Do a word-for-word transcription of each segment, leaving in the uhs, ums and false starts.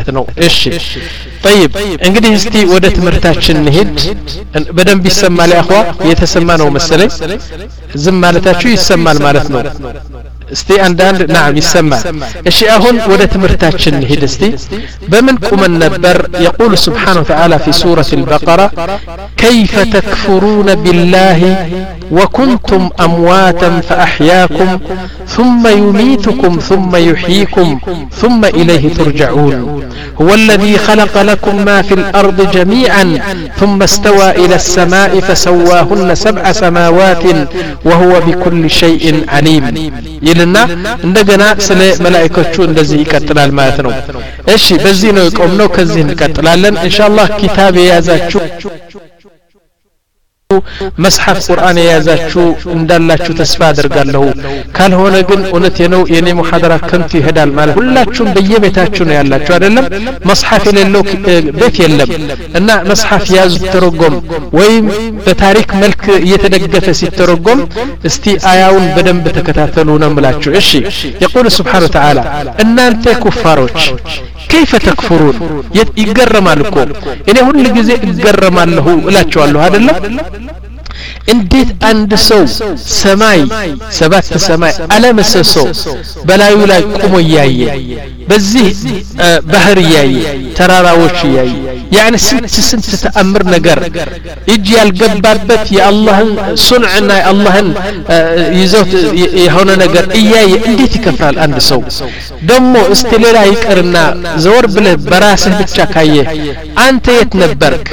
ማለት ነው እሺ طيب እንግዲህ እስቲ ወደ ትምህርታችን እንሂድ በደንብ ይሰማል ያخዋ የተሰማ ነው መሰለኝ ዝም ማለታችሁ ይሰማል ማለት ነው እስቲ አንዳንድ نعم ይሰማል እሺ አሁን ወደ ትምህርታችን እንሂድ እስቲ በምን ቁመን ነበር يقول سبحانه وتعالى في سورة البقرة كيف تكفرون بالله وكنتم أمواتا فأحياكم ثم يميتكم ثم يحييكم ثم إليه ترجعون هو الذي خلق لكم ما في الأرض جميعا ثم استوى إلى السماء فسواهن سبع سماوات وهو بكل شيء عليم يلنا عندنا سلا ملائكة እንደዚህ ይቀጥላል ማለት ነው እሺ በዚህ ነው ቆምነው ከዚህ እንቀጥላለን ኢንሻአላህ ኪታብ የያዛችሁ መስሐፍ ቁርአን የያዛችሁ እንዳላችሁ ተስፋ አደርጋለሁ ካልሆነ ግን እውነት ነው የኔ ሙሐደራ ከንቱ ይሄዳል ማለት ሁላችሁም በየቤታችሁ ነው ያላችሁ አይደለም መስሐፍ የሌለው ቤት የለም እና መስሐፍ ያዙ ተረጎም ወይም በታሪክ መልክ እየተደገፈ ሲተረጎም እስቲ አያውን በደንብ ተከታተሉ ነው ማለት እሺ يقول سبحانه وتعالى እናንተ ኩፋሮች كيف تكفرون يتجرمالكو እኔ ሁሉ ጊዜ እገረማለሁ እላችኋለሁ አይደለም እንዴት አንድ ሰው ሰማይ ሰባት ሰማይ አለመሰሶ በላዩ ላይ ቆሞ ያየ በዚህ ባህር ያየ ተራራዎች ያየ يعني ስንት ስንት ተአምር ነገር እጅ ያልገባበት የአላህን ሱንዕና የአላህን ይዘውት የሆነ ነገር እያየ እንዴት ይከፍራል አንድ ሰው ደሞ እስከሌላ ይቀርና ዘወር ብለህ በራስህ ብቻ ካየ አንተ የት ነበርክ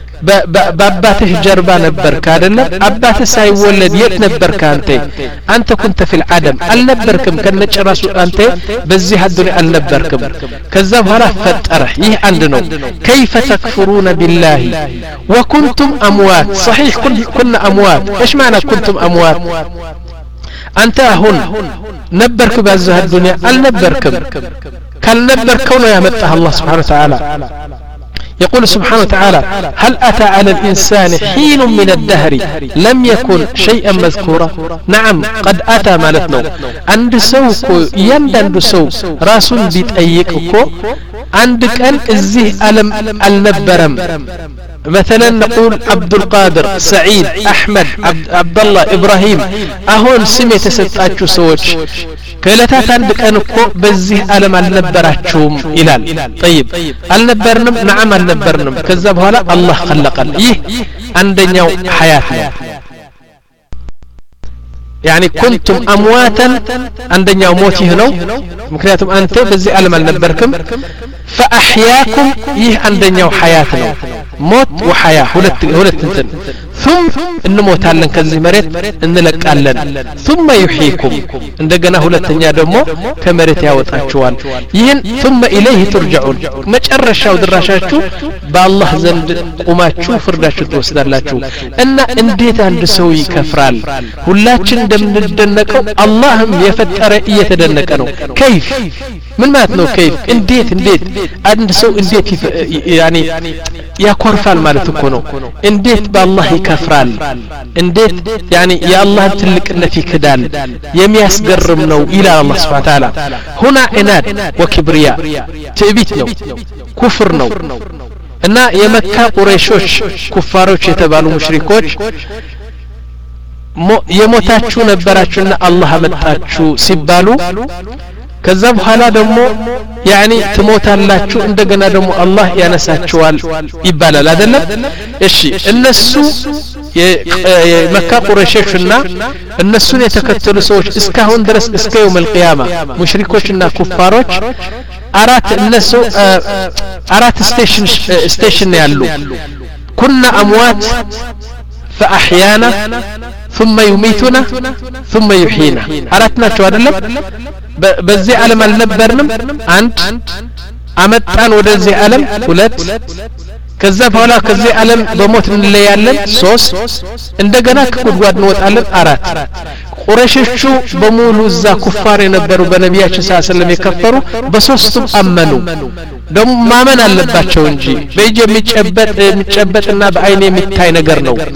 በአባትህ ጀርባ ነበርክ አይደለም አባትህ ሳይወለድ የት ነበርክ አንተ አንተ كنت في العدم አልነበርክም ከነጨራሱ አንተ በዚህ አዱንያ አልነበርክም ከዛ በኋላ ፈጠረህ ይህ አንድ ነው كيف تكفرون بالله وكنتم اموات صحيح كنا اموات ايش معنى كنتم اموات አንተ አሁን ነበርክ በዚህ አዱንያ አልነበርክም ካልነበርከው ነው ያመጣህ አላህ Subhanahu Wa Ta'ala يقول سبحانه وتعالى هل أتى على الإنسان حين من الدهر لم يكن شيئا مذكورا نعم قد أتى مالتنا عند سوكو يندن سو راسل بيتأيككو عندك أن الزه ألم النبرم مثلا نقول عبد القادر سعيد أحمد عبد, عبد الله إبراهيم أهون سميت ستاتشو سوتش كلتات عندك أنكو بزه ألم النبراتشوم إلال طيب النبرنم نعم النبرنم كذبها لا الله خلقنا إيه عندنا حياتنا يعني كنتم أمواتا عندنا موتي هنا مكنياتم أنت بزي ألم النبركم فأحياكم إيه عندنا حياتنا موت وحياة هلت هلت انتن ثم نموت علن كذي مريت نلك علن ثم يحييكم عندنا هلتنيا دمو كمريت ያወጣችኋል ይህን ثم إليه ترجعون መጨረሻው ድራሻችሁ በአላህ ዘንድ ቆማችሁ ፍርዳችሁ ትወስዳላችሁ እና እንዴት አንድ ሰው ይከፍራል ሁላችን እንደምንደነቀው አላህም የፈጠረ እየተደነቀ ነው كيف ምን ማለት ነው كيف እንዴት እንዴት አንድ ሰው እንዴት يعني ያኮርፋል ማለት እኮ ነው እንዴት በአላህ ይከፍራል እንዴት يعني የአላህ ትልቅነት ይክዳል የሚያስገርም ነው ኢላ አላህ Subhanahu Wa Ta'ala هنا عناد وكبرياء ትዕቢት ነው ኩፍር ነው እና የመካ ቁረይሾች ኩፋሮች የተባሉ ሙሽሪኮች የሞታችሁ ነበራችሁና አላህ አመጣችሁ ሲባሉ ከዛ በኋላ ደግሞ يعني ትሞታላችሁ እንደገና ደግሞ አላህ ያነሳችኋል ይባላል አይደለም እሺ እነሱ የመካ ቁረይሾችና እነሱን የተከተሉ ሰዎች እስካሁን ድረስ እስከ يوم القيامه ሙሽሪኮችና ኩፋሮች አራት እነሱ አራት ስቴሽን ስቴሽን ያሉ كنا اموات فاحيانا ثم يميتنا ثم يحيينا አራትና ቸው አይደለም በዚህ ዓለም አልነበርንም አንድ አመጣን ወደዚህ ዓለም ሁለት ከዛ በኋላ ከዚህ ዓለም በሞት እንለያለን ሶስት እንደገና ከጉድጓድ እንወጣለን አራት ቁረይሾቹ በሙሉ እዛ ኩፋር የነበሩ በነቢያችን ሰለላሁ ዐለይሂ ወሰለም የከፈሩ በሶስቱም አመኑ ደም ማመን አለባቸው እንጂ በእጅ የሚጨበጥ የሚጨበጥና በአይን የሚታይ ነገር ነው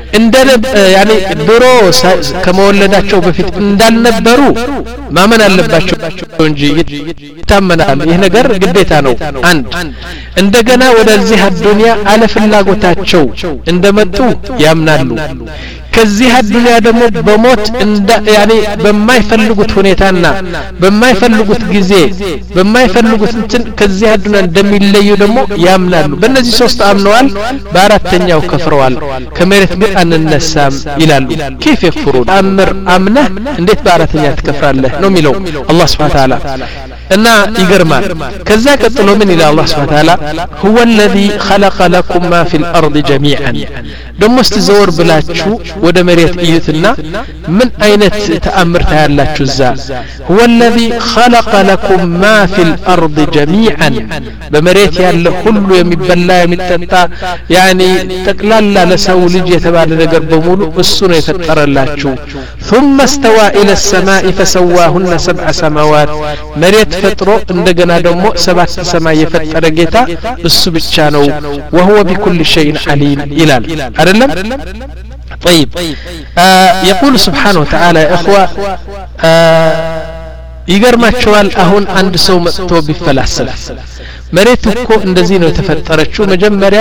እንደነብ ያኒ ድሮ ከመወለዳቸው በፊት እንዳልነበሩ ማመን አለባቸው እንጂ ይታመናል። ይሄ ነገር ግዴታ ነው። አንድ እንደገና ወደዚህ አዱንያ አለ ፍላጎታቸው እንደመጡ ያምናሉ። ከዚህ አዱንያ ደግሞ በሞት እንደ ያኒ በማይፈልጉት ሁኔታና በማይፈልጉት ጊዜ በማይፈልጉት እንትን ከዚህ አዱንያ እንደሚለዩ ደግሞ ያምናሉ። በእነዚህ ሶስት አምነዋል። በአራተኛው ከፍረዋል። ከመሬት ግን አንነሳም ይላሉ። كيف يكفرون አምር አምነህ እንዴት በአራተኛ ትከፍራለህ ነው የሚለው አላህ Subhanahu Wa Ta'ala። እና ይገርማል። ከዛ ቀጥሎ ምን ይላል አላህ Subhanahu Wa Ta'ala هو الذي خلق لكم ما في الأرض جميعا ደሞ ስትዘወር ብላችሁ ወደ መሬት እዩትና ምን አይነት ተአምር ታያላችሁ እዛ هو الذي خلق لكم ما في الأرض جميعا በመሬት ያለ ሁሉ የሚበላ የሚጠጣ يعني ጠቅላላ ለሰው ልጅ የተባለ ነገር በሙሉ እሱ ነው የፈጠረላችሁ ثم استوى إلى السماء فسواهن سبع سماوات መሬት ፈጥሮ እንደገና ደግሞ ሰባት ሰማይ የፈጠረ ጌታ እሱ ብቻ ነው وهو بكل شيء عليم ይላል አይደለም طيب آه يقول سبحانه وتعالى يا اخوه آه ይገርማችኋል አሁን አንድ ሰው መጥቶ ቢፈላሰፍ መሬት እኮ እንደዚህ ነው የተፈጠረችው መጀመሪያ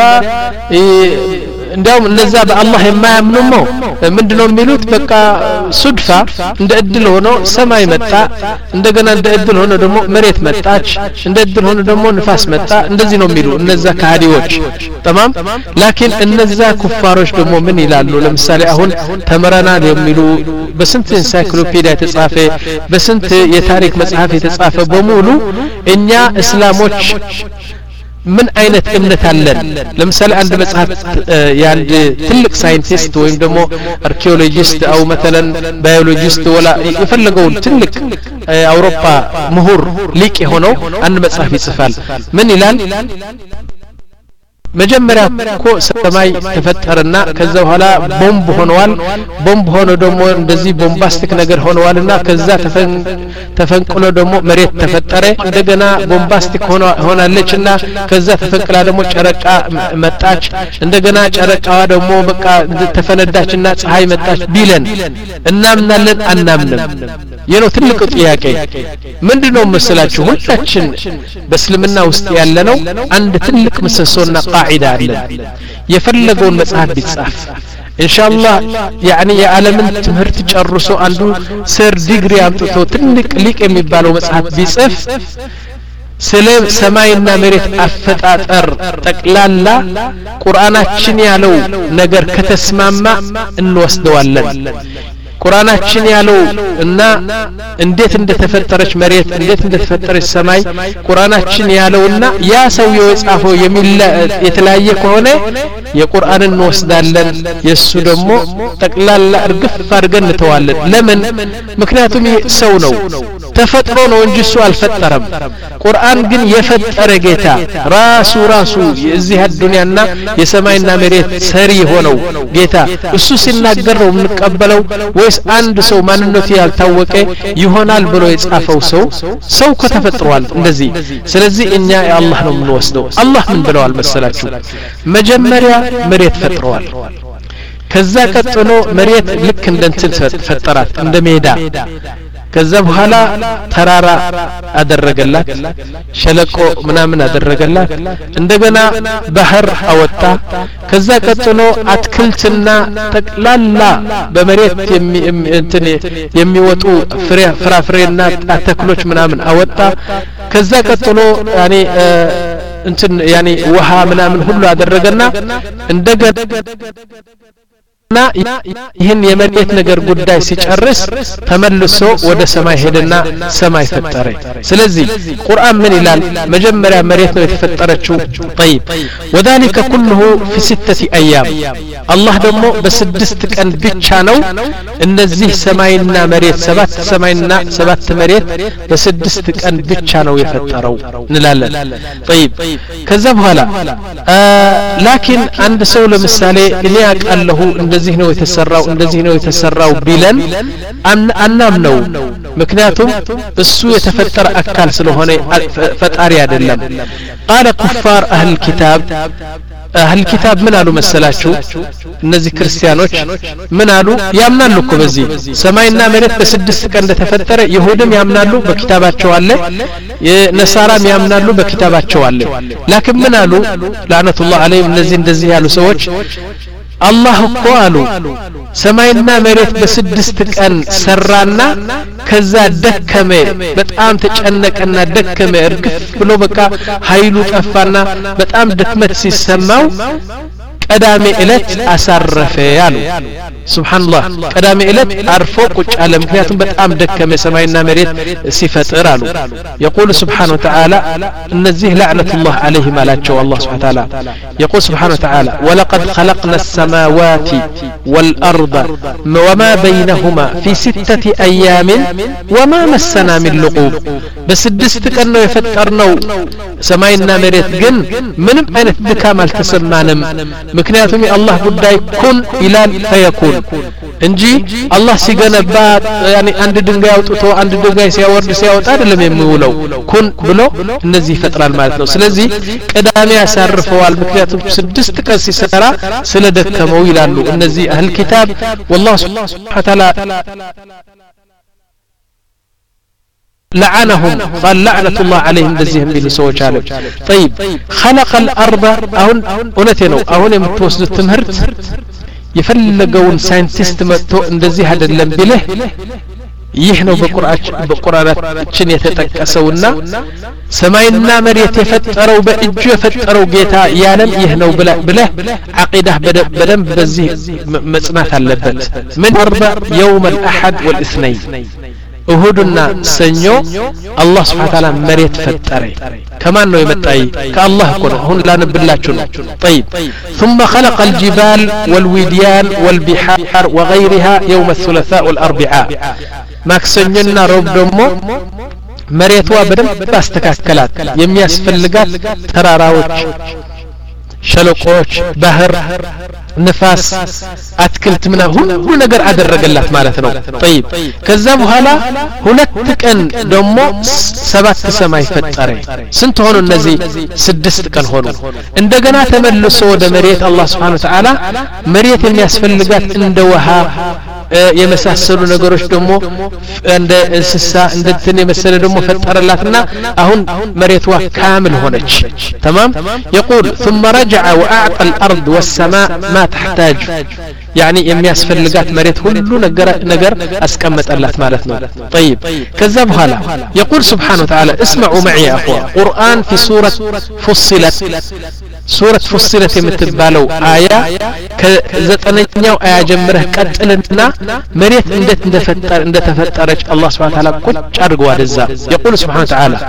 እንደውም እነዛ በአላህ የማያምኑ ነው ምንድነው የሚሉት በቃ ሱድፋ እንደ እድል ሆኖ ሰማይ መጣ እንደገና እንደ እድል ሆኖ ደግሞ መሬት መጣች እንደ እድል ሆኖ ደግሞ ንፋስ መጣ እንደዚህ ነው የሚሉ እነዛ ካዲዎች تمام لكن እነዛ ኩፋሮች ደግሞ ምን ይላሉ ለምሳሌ አሁን ተመረናል የሚሉ በስንት ኢንሳይክሎፒዲያ የተጻፈ በስንት የታሪክ መጽሐፍ የተጻፈ በሙሉ እኛ እስላሞች ምን አይነት እምነት አለን ለምሳሌ አንድ መጽሐፍ ያንድ ትልቅ ሳይንቲስት ወይም ደግሞ አርኪኦሎጂስት አው مثلا ባዮሎጂስት ወላ የፈለገው ትልቅ አውሮፓ ምሁር ሊቅ ሆኖ አንድ መጽሐፍ ይጽፋል ምን ይላል መጀመሪያ እኮ ሰማይ ተፈጠረና ከዛ በኋላ ቦምብ ሆነዋል ቦምብ ሆኖ ደግሞ እንደዚህ ቦምባስቲክ ነገር ሆነዋልና ከዛ ተፈንቅሎ ደግሞ መሬት ተፈጠረ እንደገና ቦምባስቲክ ሆኖ ሆናለችና ከዛ ተፈንቅላ ደግሞ ጨረቃ መጣች እንደገና ጨረቃዋ ደግሞ በቃ ተፈነዳችና ፀሐይ መጣች ቢለን እናምናለን አናምንም የነው ትልቁ ጥያቄ ምንድነው መስላችሁ ሁላችን በእስልምና ውስጥ ያለነው አንድ ትልቅ ምሰሶና ቃዒዳ አለ የፈለገውን መጽሐፍ ቢጻፍ ኢንሻአላህ ያኒ የዓለምን ትምህርት ጨርሶ አንዱ ሰር ዲግሪ አምጥቶ ትልቅ ሊቅ የሚባለው መጽሐፍ ቢጽፍ ስለ ሰማይና መሬት አፈጣጠር ጠቅላላ ቁርአናችን ያለው ነገር ከተስማማ እንወስደዋለን ቁርአናችን ያለው እና እንዴት እንደተፈጠረች መሬት እንዴት እንደተፈጠረች ሰማይ ቁርአናችን ያለውና ያ ሰው የጻፈው የሚል የተለያየ ከሆነ የቁርአንን እንወስዳለን የሱ ደግሞ ጠቅላላ እርግፍ አድርገን እንተዋለን ለምን ምክንያቱም ሰው ነው ተፈጥሮ ነው እንጂ እሱ አልፈጠረም ቁርአን ግን የፈጠረ ጌታ ራሱ ራሱ የዚህ አዱንያና የሰማይና መሬት ሰሪ ሆነው ጌታ እሱ ሲናገር ነው እንቀበለው ወይስ አንድ ሰው ማንነቱ ያልታወቀ ይሆናል ብሎ የጻፈው ሰው ሰው ከተፈጥሯል እንደዚህ ስለዚህ እኛ የአላህ ነው የምንወስደው አላህ ምን ብለዋል መሰላችሁ መጀመሪያ መሬት ፈጥሯል ከዛ ቀጥሎ መሬት ልክ እንደንትን ፈጠራት እንደ ሜዳ ከዛ በኋላ ተራራ አደረገላት ሸለቆ ምናምን አደረገላት እንደገና ባህር አወጣ ከዛ ቀጥሎ አትክልትና ጠቅላላ በመሬት እንትን የሚወጡ ፍራፍሬና አትክሎች ምናምን አወጣ ከዛ ቀጥሎ ያኒ እንትን ያኒ ውሃ ምናምን ሁሉ አደረገና እንደገና ና ይህን የመሬት ነገር ጉዳይ ሲጨርስ ተመልሶ ወደ ሰማይ ሄደና ሰማይ ፈጠረ ስለዚህ ቁርአን ምን ይላል መጀመሪያ መሬት ነው የተፈጠረችው طيب وذلك كله في ستة ايام الله ደግሞ በስድስት ቀን ብቻ ነው እነዚህ ሰማይና መሬት ሰባት ሰማይና ሰባት መሬት በስድስት ቀን ብቻ ነው የፈጠረው እንላለን طيب ከዛ በኋላ لكن አንድ ሰው ለምሳሌ እኔ አቃለሁ እንደዚህ ነው የተሰራው እንደዚህ ነው የተሰራው ቢለን አናም ነው ምክንያቱም እሱ የተፈጠረ አካል ስለሆነ ፈጣሪ አይደለም قال كفار اهل الكتاب اهل الكتاب ምን አሉ መሰላችሁ እነዚህ ክርስቲያኖች ምን አሉ ያምናሉ እኮ በዚህ ሰማይና መሬት በስድስት ቀን እንደተፈጠረ ይሁድም ያምናሉ በኪታባቸው አለ የነሳራም ያምናሉ በኪታባቸው አለ ላኪን ምን አሉ ለعنቱላህ ዐለይሂም እነዚህ እንደዚህ ያሉ ሰዎች አላህ እኮ አሉ ሰማይና መሬት በስድስት ቀን ሰራና ከዛ ደከመ በጣም ተጨነቀና ደከመ እርግፍ ብሎ በቃ ኃይሉ ጠፋና በጣም ድክመት ሲሰማው ቀዳሜ እለት አሳረፈ ያሉ ሱብሃንአላህ ቀዳሜ እለት አርፎ ቁጭ አለ ምክንያቱም በጣም ደከመ ሰማይና መሬት ሲፈጥር አሉ يقول سبحانه وتعالى እነዚህ لعنةullah عليهم አላቸው አላህ Subhanahu Wa Ta'ala يقول سبحانه وتعالى ولقد خلقنا السماوات والأرض وما بينهما في ستة أيام وما مسنا من لغوب በስድስት ቀን ነው የፈጠርነው ሰማይና መሬት ግን ምንም አይነት ድካም አልተሰማንም ምክንያቱም የአላህ ጉዳይ ኩን ኢላል ፈየኩን እንጂ አላህ ሲገነባ ያኒ አንድ ድንጋይ አውጥቶ አንድ ድንጋይ ሲያወርድ ሲያወጣ አይደለም የሚውለው ኩን ብሎ እነዚህ ይፈጥራል ማለት ነው ስለዚህ ቀዳሚ ያሳርፈዋል ምክንያቱም ስድስት ቀን ሲሰራ ስለደከመው ይላሉ እነዚህ አህል ኪታብ والله سبحانه وتعالى لعنهم قال لعنة الله عليهم بزيهم بالسوج عليهم طيب خلق الأرض أهون أونتينو أهون يمتوسد التمهرت يفلقون ساينتست متو اندزي هذا اللم بله يهنو بقرآن بقرآن يتتكسونا سماينا مريت يفتروا بإجو يفتروا جيتا يالم يهنو بلا بلا عقيدة بدم بزي مصنات اللبت من أربع يوم الأحد والاثنين እሁድና ሰኞ አላህ Subhanahu Wa Ta'ala መሬት ፈጠረ ከማን ነው የመጣይ ከአላህ እኮ ነው አሁን ላነብላችሁ ነው طيب ثم خلق الجبال والوديان والبحار وغيرها يوم الثلاثاء والاربعاء ማክሰኞና ሮብ ደግሞ መሬቷ በደንብ አስተካከላት የሚያስፈልጋት ተራራዎች ሸለቆች ባህር ንፋስ አትክልት ምና ሁሉ ነገር አደረገላት ማለት ነው طيب ከዛ በኋላ ሁለት ቀን ደግሞ ሰባት ሰማይ ፈጠረ ስንት ሆኑ እነዚህ ስድስት ቀን ሆኑ እንደገና ተመልሶ ወደ መሬት አላህ Subhanahu Wa Ta'ala መሬት የሚያስፈልጋት እንደ ውሃ የመሳሰሉ ነገሮች ደግሞ እንደ እንስሳ እንደትን የመሰለ ደግሞ ፈጠረላትና አሁን መሬቷ ካምል ሆነች تمام يقول ثم رجع واعطى الارض والسماء ما تحتاج يعني የሚያስፈልጋት መሬት ሁሉ ነገር ነገር አስቀመጠላት ማለት ነው طيب ከዛ በኋላ يقول سبحانه وتعالى اسمعوا معي يا اخوان قرآن في سورة فصلت سورة فصلت የምትባለው አያ ከዘጠነኛው አያ ጀምረህ ቀጥልና መሬት እንዴት እንደፈጠረ እንደተፈጠረች አላህ Subhanahu Wa Ta'ala ቁጭ አድርጓል ወደዛ يقول سبحانه وتعالى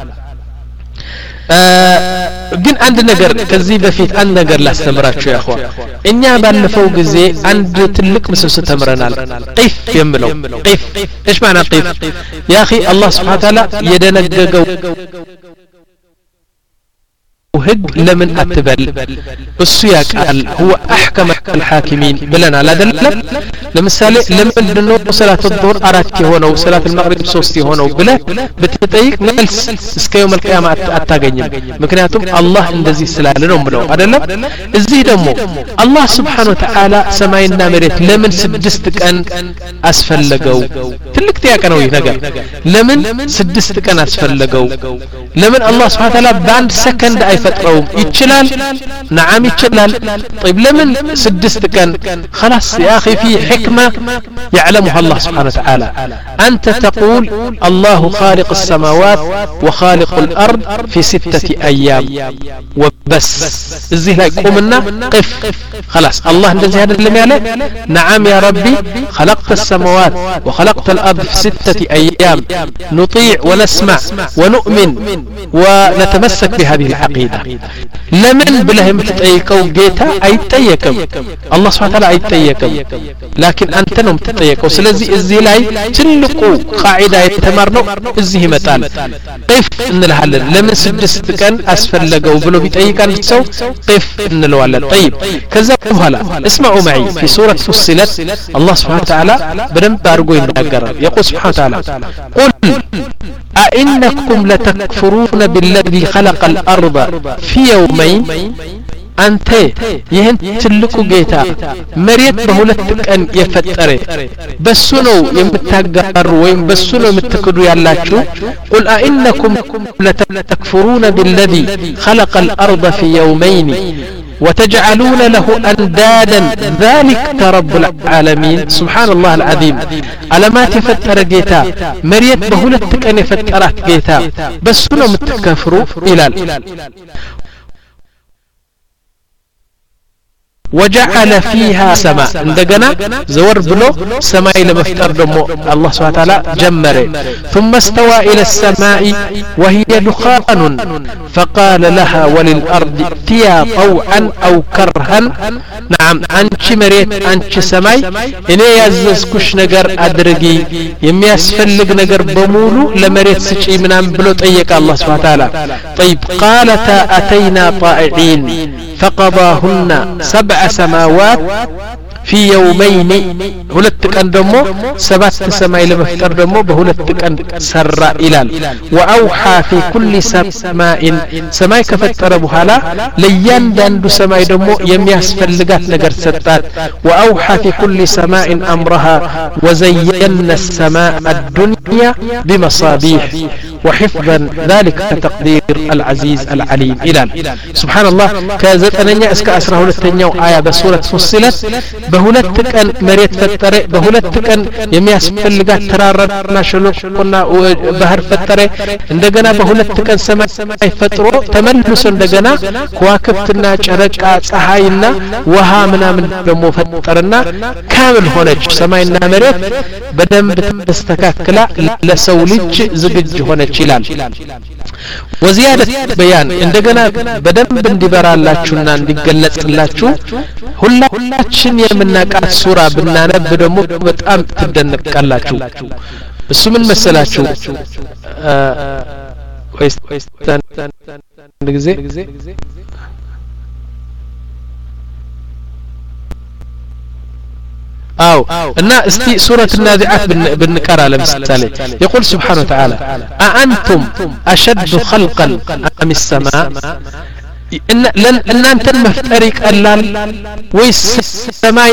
ግን አንድ ነገር ከዚህ በፊት አንድ ነገር ላስተምራችሁ ያ اخوان እኛ ባለፈው ጊዜ አንድ ትልቅ ምሰሶ ተምረናል ቂፍ የሚለው ቂፍ ايش معنى ቂፍ يا اخي الله سبحانه وتعالى የደነገገው ህግ ለምን አትበል እሱ ያቃል هو احكم الحاكمين ብለና አይደለም ለምሳሌ ለምን ነው ሰላት الظهر አራት የሆነው ሰላት المغرب ሶስት የሆነው ብለ በተጠይቅ መልስ እስከ يوم القيامه አታገኝም ምክንያቱም አላህ እንደዚህ ስላለ ነው ብለው አይደለም እዚህ ደግሞ አላህ Subhanahu Wa Ta'ala ሰማይና መሬት ለምን ስድስት ቀን አስፈለገው ትልቅ ጥያቄ ነው ይሄ ነገር ለምን ስድስት ቀን አስፈለገው ለምን አላህ Subhanahu Wa Ta'ala በአንድ ሰከንድ አይፈጥረውም ይችላል نعم ይችላል طيب لمن سدست كان خلاص يا اخي في حكمة يعلمها الله سبحانه وتعالى انت تقول الله خالق السماوات وخالق الارض في ستة ايام وبس ازاي لا يقومنا قف خلاص الله እንደዚህ አይደለም ያለ نعم يا ربي خلقت السماوات وخلقت الارض في ستة ايام نطيع ونسمع ونؤمن ونتمسك بهذه العقيدة ለምን ብለህ የምትጠይቀው ጌታ አይጠየቅም አላህ Subhanahu Ta'ala አይጠየቅም ላኪን አንተ ነው የምትጠየቀው ስለዚህ እዚህ ላይ ትልቁ ቃዒዳ የተማርነው እዚህ ይመጣል ቂፍ እንልሃለን ለምን ስድስት ቀን አስፈለገው ብሎ ቢጠይቃን ሰው ቂፍ እንለዋለን طيب ከዛ በኋላ اسمعوا معي في سورة فصلت الله سبحانه وتعالى በደንብ አድርጎ ይናገራል يقول سبحانه وتعالى قل أئنكم لتكفرون بالذي خلق الأرض في يومين አንተ ይህን ትልቁ ጌታ መሬት በሁለት ቀን የፈጠረ በሱ ነው የምታጋሩ ወይም በሱ ነው የምትክዱ ያላችሁ قل أئنكم لتكفرون بالذي خلق الأرض في يومين وتجعلون له أندادا ذلك رب العالمين سبحان الله العظيم علامات يفتر جيتا مريت بهولت كان يفترات جيتا بس نو متكفروا إلال وجعل فيها سماء عندنا زور بلو سماء لمفتر دمو الله سبحانه وتعالى جمره ثم استوى إلى السماء وهي دخان فقال لها وللأرض ائتيا طوعا أو كرها نعم أنش مريت أنش سماء إني يززكش نجر أدرجي يمي أسفلق نجر بمولو لمريت سشي من أم بلو تأيك الله سبحانه وتعالى طيب قالتا أتينا طائعين فقضاهن سبع سماوات في يومين هلت كان دمو سبات سماء لمفتر دمو بهلت كان سر إلال وأوحى في كل سماء سماء كفتر بحالا ليان داندو سماء دمو يمياس فلقات نقر ستات وأوحى في كل سماء أمرها وزينا السماء الدنيا بمصابيح وحفظا ذلك تقدير العزيز العليم إلال سبحان الله كازت أنني أسكى أسره للتنيو آية بسورة فصلت بهولت كان مريت فترة بهولت كان يمياس فلقات ترارنا شلوكنا وبهر فترة عندنا بهولت كان سماء فترة تملس عندنا كواكبتنا شركة صحاينا وها منا من دمو فترنا كامل هونج سماينا مريت بدم بتستكاكلا لسوليج زبج هونج ይላል وزيادة بيان عندنا بدم እንዲበራላችሁና እንዲገለጽላችሁ ሁላችን የምናቃት ሱራ ብናነብ ደግሞ በጣም ትደነቃላችሁ እሱ ምን መሰላችሁ ወይስ አንድ ጊዜ أو إن استي سورة النازعات بالنكارة لمثالي يقول سبحانه وتعالى أأنتم أشد خلقا أم السماء إن لن إن أنت المفترق اللال ويس السماء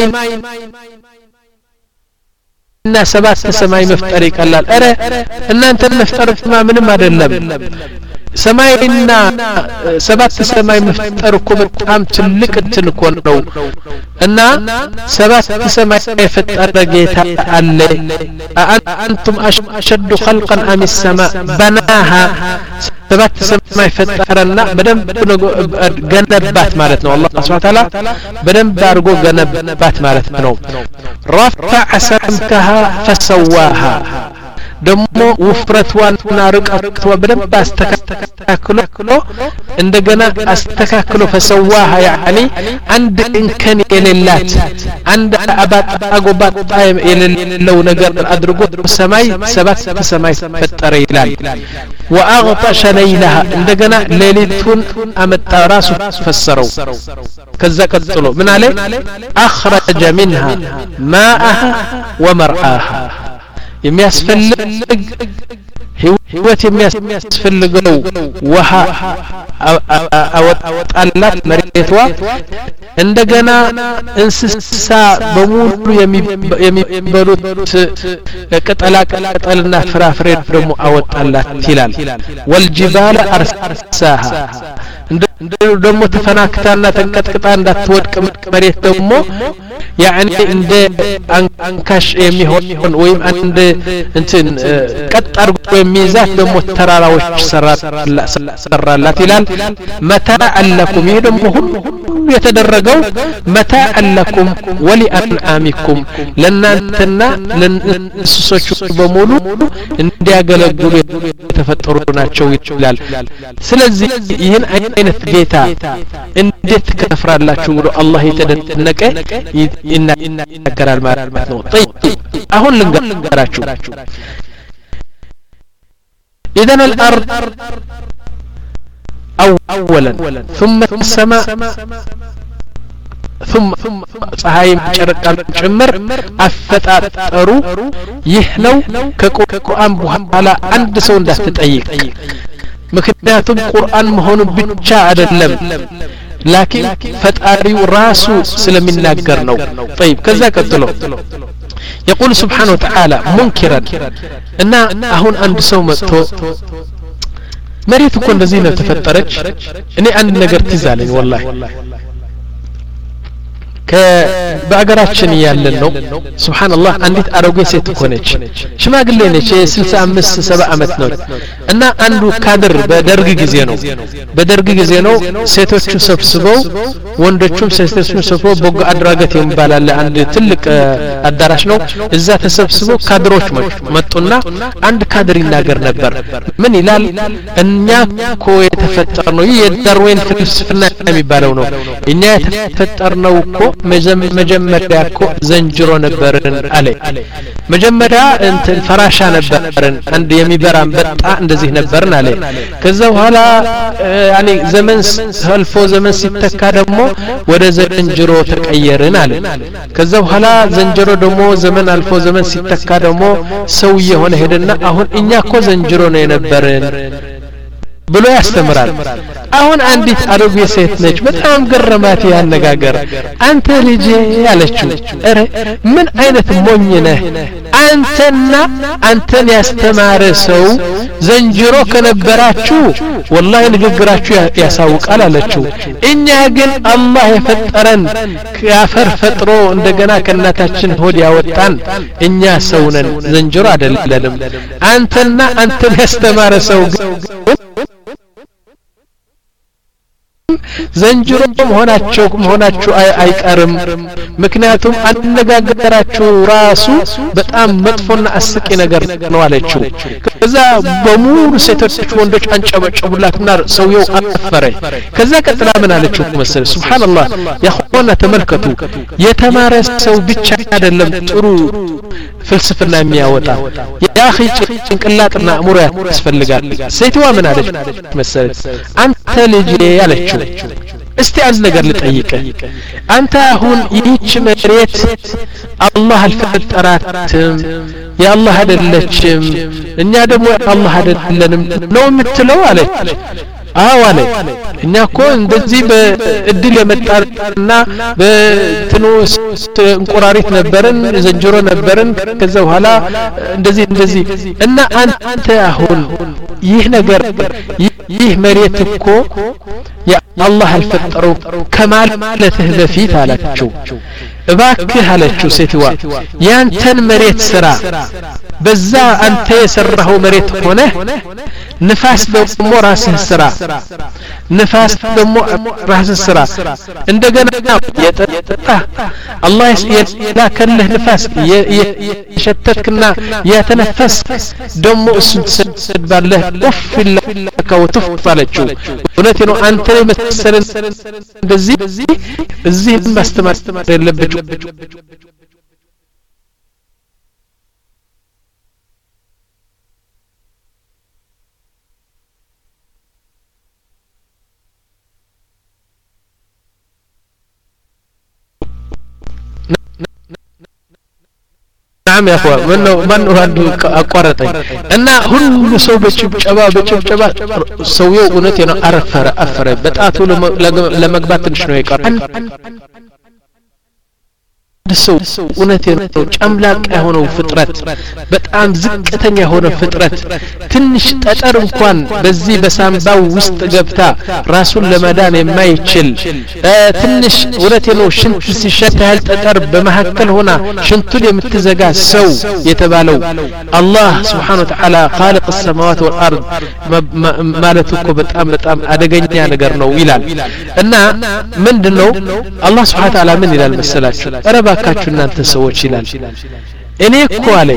إن سبات السماء مفترق اللال أرى إن أنت المفترق ما من ما دلم سماينا سبات سماي مفتركم بتام تلك تلكون لو ان سبات سماي فتر جيتا الله انتم اشد خلقا ام السماء بناها سبات سماي فترنا بدم جنبات معناتنا الله سبحانه وتعالى بدم بارغو جنبات معناتنا رفع سمكها فسواها دمو وفرتوان رقتوا بدم استكاكلو عندنا استكاكلو فسواها يعني عند إمكان يللات عند أبات أقوبات طايم يللو نقر أدرقو سماي سبات سماي فتريلال وأغطش ليلها عندنا ليلتون أمت راسه فسروا كذا قتلوا من عليه أخرج منها ماءها ومرعاها የሚያስፈልግ ህይወት የሚያስፈልገው ውሃ አወጣላት መሬቷ እንደገና እንስሳ በሙሉ የሚበሉት ቅጠላ ቅጠልና ፍራፍሬ ደግሞ አወጣላት ይላል ወልጅባለ አርሳሃ ደግሞ ተፈናክታና ተንቀጥቅጣ እንዳትወድቅ መሬት ደግሞ يعني عند انكاش የሚሆን ወይም አንድ እንትን ቀጥ አርጎ የሚይዛት ደግሞ ተራራዎች ሰራላት ይላል متاع لكم ይሄ ደግሞ ሁሉ የተደረገው መታዕ ለኩም ወሊአንዓሚኩም ለናንተና ለእንስሶቹ በሙሉ እንዲያገለግሉ የተፈጠሩ ናቸው ይላል ስለዚህ ይህን አይነት ጌታ እንዴት ከፍራላችሁ ብሎ አላህ የተደነቀ ይናገራል ማለት ነው طيب አሁን ልንገራችሁ إذن الأرض أولا ثم السماء ثم ፀሐይ ጨረቃ ጭምር አፈጣጠሩ ይህ ነው ከቁርአን በኋላ አንድ ሰው እንዳትጠይቅ ምክንያቱም ቁርአን መሆኑ ብቻ አይደለም ላኪን ፈጣሪው ራሱ ስለሚናገር ነው طيب ከዛ ቀጥሎ يقول سبحانه وتعالى منكرا ان አሁን አንድ ሰው መጥቶ መሬት እኮ እንደዚህ ነው ተፈጠረች እኔ አንድ ነገር ትዛለኝ والله በአገራችን ያለን ነው ሱብሃንአላህ አንዲት አሮጌ ሴት ሆነች ሽማግሌ ነች ስልሳ አምስት ሰባ አመት ነው እና አንዱ ካድር በደርግ ጊዜ ነው በደርግ ጊዜ ነው ሴቶቹ ሰብስበው ወንዶቹም ሴቶቹም ሰብስበው በጎ አድራጎት ይባላል አንድ ትልቅ አዳራሽ ነው እዛ ተሰብስበው ካድሮች መጡና አንድ ካድር ይናገር ነበር ምን ይላል እኛ እኮ የተፈጠርነው የዳርዊን ፍልስፍና የሚባለው ነው እኛ የተፈጠርነው እኮ መጀመሪያ እኮ ዘንጅሮ ነበርን አለ መጀመሪያ እንትን ፈራሻ ነበርን አንድ የሚበራን በጣ እንደዚህ ነበርን አለ ከዛ በኋላ ያኒ ዘመን አልፎ ዘመን ሲተካ ደግሞ ወደ ዘንጅሮ ተቀየርን አለ ከዛ በኋላ ዘንጅሮ ደግሞ ዘመን አልፎ ዘመን ሲተካ ደግሞ ሰው የሆነ ሄደና አሁን እኛ እኮ ዘንጅሮ ነው የነበርን ብሎ ያስተምራል አሁን አንዲት አሮጌ ሴት ነች በጣም ገረማት ያነጋገር አንተ ልጅ ያለችው እረ ምን አይነት ሞኝ ነህ አንተና አንተን ያስተማረ ሰው ዘንጅሮ ከነበራችሁ والله ንግግራችሁ ያሳውቃል አለችው እኛ ግን አላህ የፈጠረን ያፈር ፈጥሮ እንደገና ከናታችን ሆድ ያወጣን እኛ ሰው ነን ዘንጅሮ አይደለንም አንተና አንተን ያስተማረ ሰው ዘንጅሮ መሆናቸው መሆናቸው አይቀርም ምክንያቱም አነጋገራችሁ ራሱ በጣም መጥፎና አስቂ ነገር ነው አለችው ከዛ በሙሉ ሴቶች ወንዶች አንጨበጨቡላትና ሰውየው አፈረ ከዛ ቀጥላ ምን አለችው መሰለ ሱብሃንአላህ ያኸውና ተመልከቱ የተማረ ሰው ብቻ አይደለም ጥሩ ፍልስፍና የሚያወጣ ያኺ ጭንቅላትና አእምሮ ያስፈልጋል ሴትዋ ምን አለች መሰለ አንተ ልጅ ያለችው እስቲ አንድ ነገር ልጠይቀ አንተ አሁን ይህች መሬት አላህ አልፈጠራትም ያአላህ አይደለችም እኛ ደግሞ አላህ አይደለንም ነው የምትለው አለች አዎ አለ እኛ እኮ እንደዚህ በእድል የመጣና በትኑስ እንቁራሪት ነበርን ዘንጅሮ ነበርን ከዛ በኋላ እንደዚህ እንደዚህ እና አንተ አሁን ይህ ነገር ይህ መሬት እኮ የአላህ አልፈጠረው ከማለትህ በፊት አላችሁ እባክህ አለችው ሴትዋ ያንተን መሬት ስራ በዛ አንተ የሰራው መሬት ሆነ ንፋስ ደግሞ ራስህ ስራ ንፋስ ደግሞ ራስህ ስራ እንደገና የጠጣ አላህ የላከልህ ንፋስ የሸተትክና የተነፈስ ደግሞ እሱን ትሰድባለህ ኡፍ ለከ ወትፍ አለችው እውነት ነው አንተ መሰለን እንደዚህ እዚህ ማስተማር የለብህ نعم يا اخوان منو منو عنده اقرطኝ እና ሁሉ ሰው በጭብጨባ በጭብጨባ ሰውየው እውነት ነው አረፈረ አፈረ በጣቱ ለመግባት ትንሽ ነው የቀረው ሰው እውነቴ ነው ጨምላቃ የሆነው ፍጥረት በጣም ዝቅተኛ የሆነ ፍጥረት ትንሽ ጠጠር እንኳን በዚህ በሳምባው ውስጥ ገብታ ራሱን ለማዳን የማይችል ትንሽ እውነቴ ነው ሽንት ሲሸት ያህል ጠጠር በመሐከል ሆና ሽንቱን የምትዘጋ ሰው የተባለው አላህ Subhanahu Wa Ta'ala خالق السماوات والارض ማለት እኮ በጣም በጣም አደገኛ ነገር ነው ይላል እና ምንድነው አላህ Subhanahu Wa Ta'ala ምን ይላል መሰላችሁ ረባካችሁ እናንተ ሰዎች ይላል እኔ እኮ አለ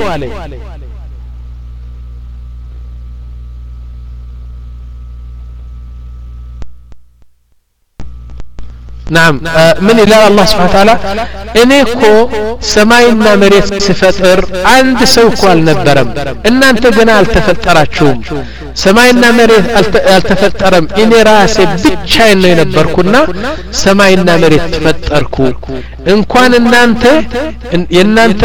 نعم من إلى الله سبحانه وتعالى إنيكو سماينا مريت سفتر عند سوكو النبرم إن أنت جنا التفتراتشوم سماينا مريت التفترم إني راسي بتشاين ينبركونا سماينا مريت تفتركو إن كان إن أنت إن أنت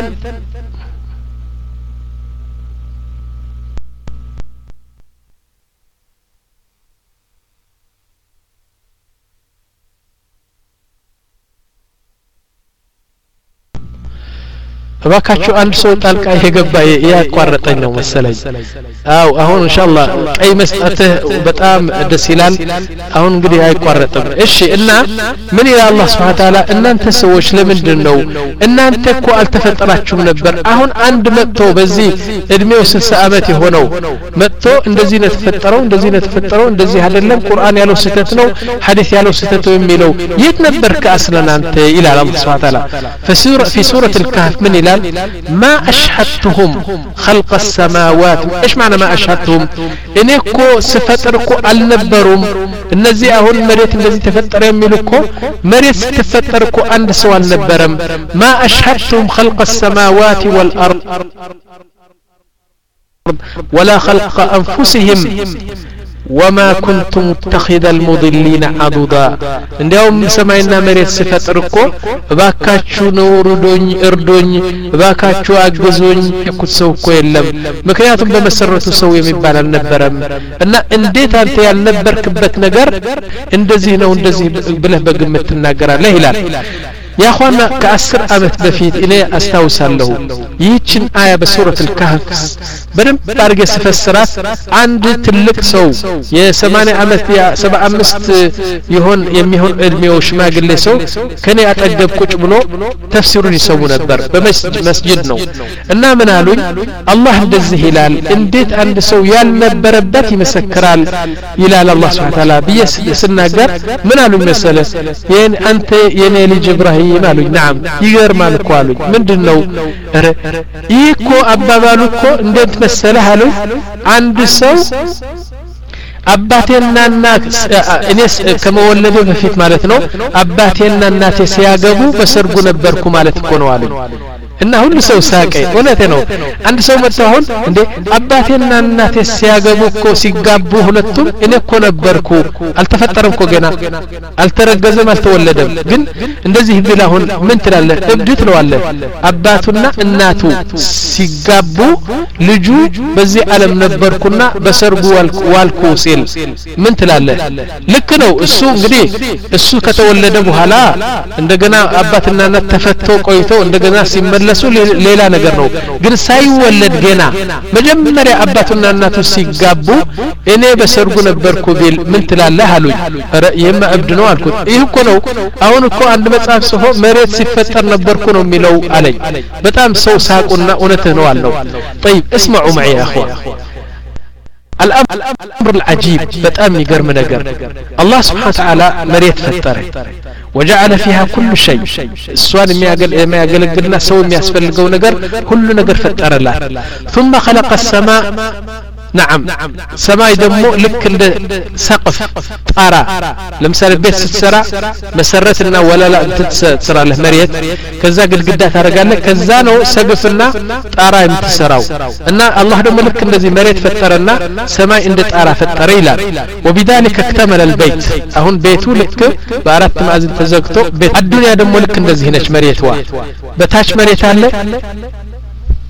እባካችሁ አንድ ሰው ጣልቃ የገባ ያቋረጠኝ ነው መሰለኝ አው አሁን ኢንሻአላህ ቀይ መስጠትህ በጣም ደስ ይላል አሁን እንግዲህ አይቋረጥም እሺ እና ምን ይላል አላህ Subhanahu Wa Ta'ala እናንተ ሰዎች ለምንድን ነው እናንተ እኮ አልተፈጠራችሁም ነበር አሁን አንድ መጥቶ በዚህ እድሜው ስልሳ አመት የሆነው መጥቶ እንደዚህ ነው ተፈጠረው እንደዚህ ነው ተፈጠረው እንደዚህ አይደለም ቁርአን ያለው ስህተት ነው ሐዲስ ያለው ስህተት ነው የሚለው የት ነበር ከአስለን አንተ ይላል አላህ Subhanahu Wa Ta'ala في سورة الكهف من إلى ما أشهدتهم خلق السماوات إيش معنى ما أشهدتهم إنكو سفتركو النبرم النزي أهون مريت الذي تفتر يملكو مريت تفتركو عند سوى النبرم ما أشهدتهم خلق السماوات والأرض ولا خلق أنفسهم وما كنت متخذ المضلين عضدا እንደውም ሰማይና መሬት ሲፈጥርኮ ባካችሁ ነው ሩዶኝ እርዶኝ ባካችሁ አግዙኝ እኩት ሰው እኮ የለም ምክንያቱም በመሰረቱ ሰው የሚባል አልነበረም እና እንዴት አንተ ያልነበርክበት ነገር እንደዚህ ነው እንደዚህ ብለህ በግምት ትናገራለህ ይላል يا اخوانا كعشر عامات بفيت إلي أستوسله ييتشن آية بسورة الكهف بدم بارجع سفسرات عند تلك سو يا ثمانية عامات يا سبع أمست يهون يميهون علمي وشما قل لي سو كان يتعجب كوش بلو تفسيرون يسوون الدر بمسجدنا إننا من قالوا الله دزه هلال انديت عند سو يال نبربات يمسكرال هلال الله سبحانه وتعالى بيس سنة قر من قالوا المسألة يعني أنت يعني لجبراهيم يمالو نعم يغرمال እኮ አሉኝ ምንድነው አረ ይኮ አባባሉ እኮ እንዴት መሰለህ አሉኝ አንድ ሰው አባቴና እናት እኔስ ከመወለዴ በፊት ማለት ነው አባቴና እናቴ ሲያገቡ በሰርጉ ነበርኩ ማለት እኮ ነው አሉኝ እና ሁሉ ሰው ሳቀ እውነቴ ነው አንድ ሰው መጣሁን እንዴ አባቴና እናቴ ሲያገቡ እኮ ሲጋቡ ሁለቱም እኔ እኮ ነበርኩ አልተፈጠረም እኮ ገና አልተረገዘም አልተወለደም ግን እንደዚህ ቢላሁን ምን ትላለህ እብድ ትለዋለህ አባቱና እናቱ ሲጋቡ ልጁ በዚህ ዓለም ነበርኩና በሰርጉ ዋልኩ ሲል ምን ትላለህ ልክ ነው እሱ እንግዲህ እሱ ከተወለደ በኋላ እንደገና አባትና እናት ተፈተው ቆይተው እንደገና ሲመለ ለሱ ሌላ ነገር ነው ግን ሳይወለድ ገና መጀመሪያ አባቱና እናቱ ሲጋቡ እኔ በሰርጉ ነበርኩ ቢል ምን ትላለህ አሉኝ አረ የማ እብድ ነው አልኩት ይህ እኮ ነው አሁን እኮ አንድ መጽሐፍ ጽፎ መሬት ሲፈጠር ነበርኩ ነው የሚለው አለኝ በጣም ሰው ሳቁና እውነትህ ነው አለው طيب اسمعوا معي يا اخوان الأمر العجيب بتأم يقرم نقر الله سبحانه وتعالى مريت فتره وجعل فيها كل شيء السؤال ما يقل ما يقل قلنا سوي ما يسفل الجو نقر كل نقر فتر الله ثم خلق السماء نعم سماء دمو لك سقف طارا لمثال البيت ستسرى مسرتنا ولا لا تسرى له مريت كذا قل قدا ترقالك كذا نو سقفنا طارا يمتسراو ان الله دمو لك الذي مريت فترنا سماء عند طارا فتريلا وبذلك اكتمل البيت اهون بيتو لك بارات مازن تزغتو بيت الدنيا دمو لك الذي هناش مريتوا بتاش مريت አለ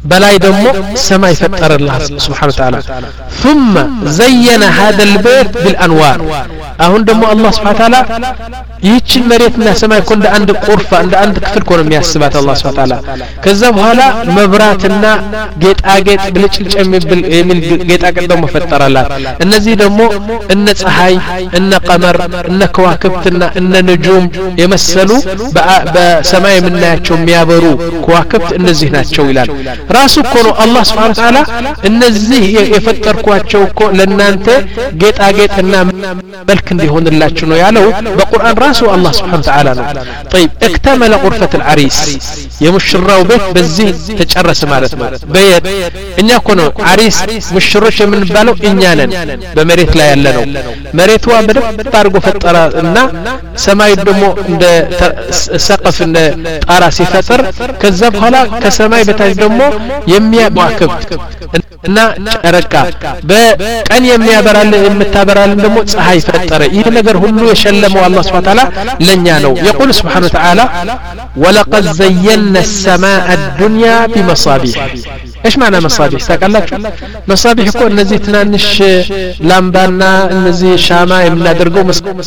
በላይ ደግሞ ሰማይ ፈጠረልህ سبحانه وتعالى ثم زين هذا البيت بالانوار አሁን ደግሞ አላህ سبحانه وتعالى ይህችን መሬትና ሰማይ እኮ እንደ አንድ ቁርፋ እንደ አንድ ክፍል እኮ ነው የሚያስባት አላህ سبحانه وتعالى ከዛ በኋላ መብራትና ጌጣጌጥ ብልጭልጭ የሚብል የሚል ጌጣጌጥ ደግሞ ፈጠረላት እነዚህ ደግሞ እነ ፀሐይ እነ ቀመር እነ ከዋክብትና እነ ንጁም የመሰሉ በሰማይ የምናያቸው የሚያበሩ ከዋክብት እነዚህ ናቸው ይላል ራሱ እኮ ነው አላህ Subhanahu Wa Ta'ala እነዚህ የፈጠርኳቸው እኮ ለናንተ ጌጣጌጥና መልክ እንዲሆንላችሁ ነው ያለው በቁርአን ራሱ አላህ Subhanahu Wa Ta'ala ነው طيب اكتمل غرفة العريس የሙሽራው ቤት በዚህ ተጨረሰ ማለት ነው በየት እኛ እኮ ነው አሪስ ሙሽሮች የምንባለው እኛ ነን በመሬት ላይ ያለ ነው መሬቷ በደንብ አድርጎ ፈጠረና ሰማይ ደግሞ እንደ ሰቀፍ እንደ ጣራ ሲፈጠር ከዛ በኋላ ከሰማይ በታች ደግሞ የሚያቧክብት እና ጨረቃ በቀን የሚያበራል የምታበራል ደግሞ ፀሐይ ፈጠረ ይሄ ነገር ሁሉ የሸለመው አላህ Subhanahu Wa Ta'ala ለኛ ነው يقول سبحانه وتعالى ولقد زينا السماء الدنيا بمصابيح ايش معنى مصابيح ታውቃላችሁ መሳቢህ እኮ እነዚህ ትናንሽ ላምባና እነዚህ ሻማ የምናደርገው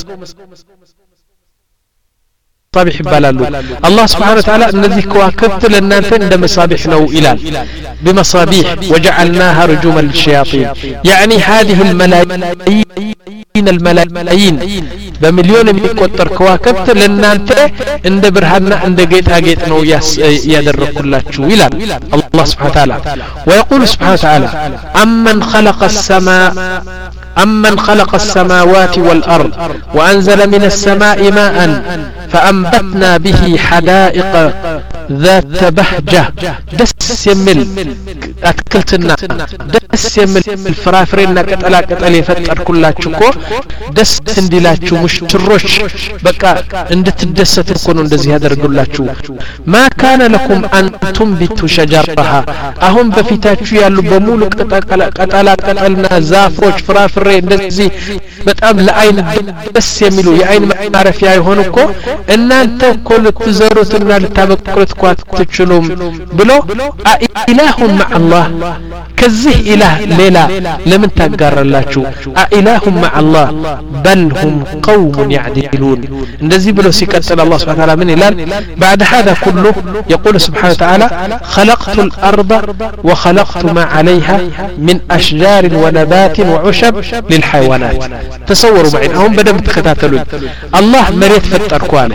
مصابيح ይባላሉ الله سبحانه وتعالى እነዚህ ከዋክብት ለእናንተ እንደ መሳቢህ ነው ይላል بمصابيح وجعلناها رجوما للشياطين يعني هذه الملايين الملايين بمليون የሚቆጠር ከዋክብት ለእናንተ እንደ ብርሃንና እንደ ጌጣጌጥ ነው ያደረኩላችሁ ይላል الله سبحانه وتعالى ويقول سبحانه وتعالى أمن خلق السماء أمن خلق السماوات والأرض وأنزل من السماء ماء فأنبتنا به حدائق ذات بهجة دس يمل أتكلتنا دس يمل الفرافرين قتلا قتل يفتر كلاتشو كو دس اندلاتشو مش تروش بقى اندت الدسة تكونوا اندزي هذا رجلاتشو ما كان لكم أن تنبتوا شجرها أهم بفتاتشو يالو بمولو قتلا قتلنا زافروش فرافرين اندزي بتقام لعين بس يملو يعين معرف يا يهونكو ان انت كل تزورتنا لتابقوا تشلوم بلو اله مع الله كزه اله ليلا لمن تقررلاچو اله مع الله بل هم قوم يعدلون እንደዚህ ብሎ ሲቀጥል الله سبحانه وتعالى من ይላል بعد هذا كله يقول سبحانه وتعالى خلقت الارض وخلقت ما عليها من اشجار ونبات وعشب للحيوانات تصوروا معي هم بدهم تከታተሉኝ الله መሬት ፈጠርኩ አለ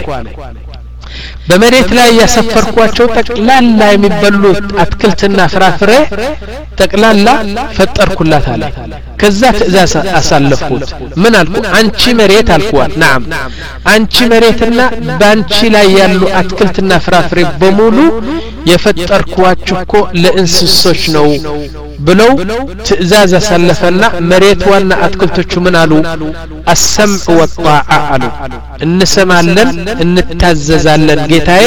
በመሬት ላይ ያሰፈርኳቸው ጠቅላላ የሚበሉት አትክልትና ፍራፍሬ ጠቅላላ ፈጠርኩላት አለ ከዛ ትእዛዝ አሳለፍኩት ምን አልኩ አንቺ መሬት አልኳት نعم አንቺ መሬትና ባንቺ ላይ ያሉ አትክልትና ፍራፍሬ በሙሉ የፈጠርኳችሁ እኮ ለእንስሶች ነው ብለው ትእዛዝ አሳለፈና መሬቷና አትክልቶቹ ምን አሉ السمع والطاعة አሉ እንሰማለን እንታዘዛለን ጌታዬ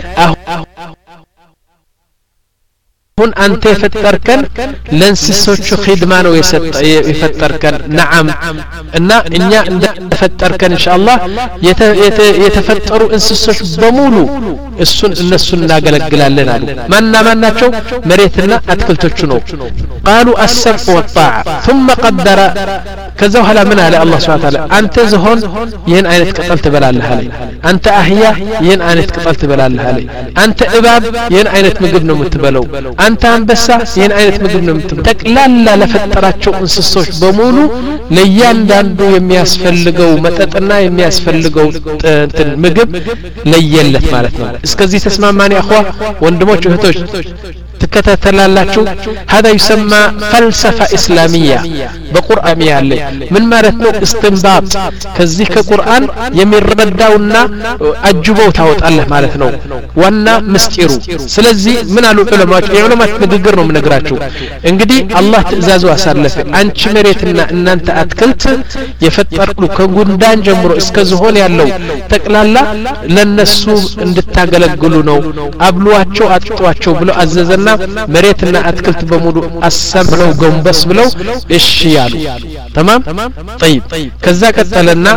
ሁን አንተ የፈጠርከን ለእንስሶቹ ኺድማ ነው የፈጠርከን نعم እና እኛ እንደፈጠርከን ኢንሻአላህ የተፈጠሩ እንስሶች በሙሉ እሱን እነሱን እናገለግላለን አሉ ማንና ማናቸው መሬትና አትክልቶቹ ነው قالوا السمع والطاعة ثم قدر كذا وهلا من على الله سبحانه وتعالى أنت زهون ين أين تقتلت بلالها لي أنت أحيا ين أين تقتلت بلالها لي أنت إباب ين أين تمجبنا متبلو أنت أنبسا ين أين تمجبنا متبلو تقلال لفترات شو انسسوش بمولو ليان داندو يمياس فلقو متتنا يمياس فلقو مجب ليلت مالتنا اسكزي تسمع ماني أخوة واندموش وهتوش تكتتلالاچو هذا يسمى فلسفة إسلامية بقرآن يالله من مارتنو استنباط كذي كقرآن يمرداونا أجبو تاوت الله مالتنو وانا مستيرو سلزي من العلماء العلماء نغغر ነው ምነግራችሁ እንግዲህ አላህ ትእዛዙ አሳለፈ አንቺ መሬትና እናንተ አትክልት የፈጠርኩ ከጉንዳን ጀምሮ እስከ ዝሆን ያለው ተቅላላ ለነሱ እንድታገለግሉ ነው አብሏቸው አጥጧቸው ብሎ አዘዘና መሬትና አትክልት በሙሉ አሰምለው ጎንበስ ብለው እሺ ያሉ تمام طيب ከዛ ቀጠለና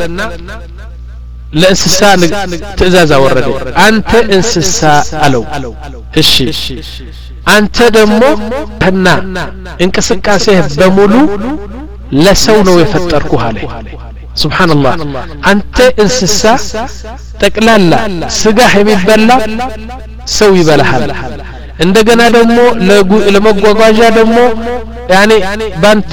ለእንስሳ ትእዛዝ አወረደ አንተ እንስሳ አለው እሺ አንተ ደግሞ እና እንቅስቃሴህ በሙሉ ለሰው ነው የፈጠርኩህ አለ ሱብሃንአላህ አንተ እንስሳ ጠቅላላ ስጋህ የሚበላ ሰው ይበላሃል እንደገና ደግሞ ለመጓጓዣ ደግሞ ያኔ ባንተ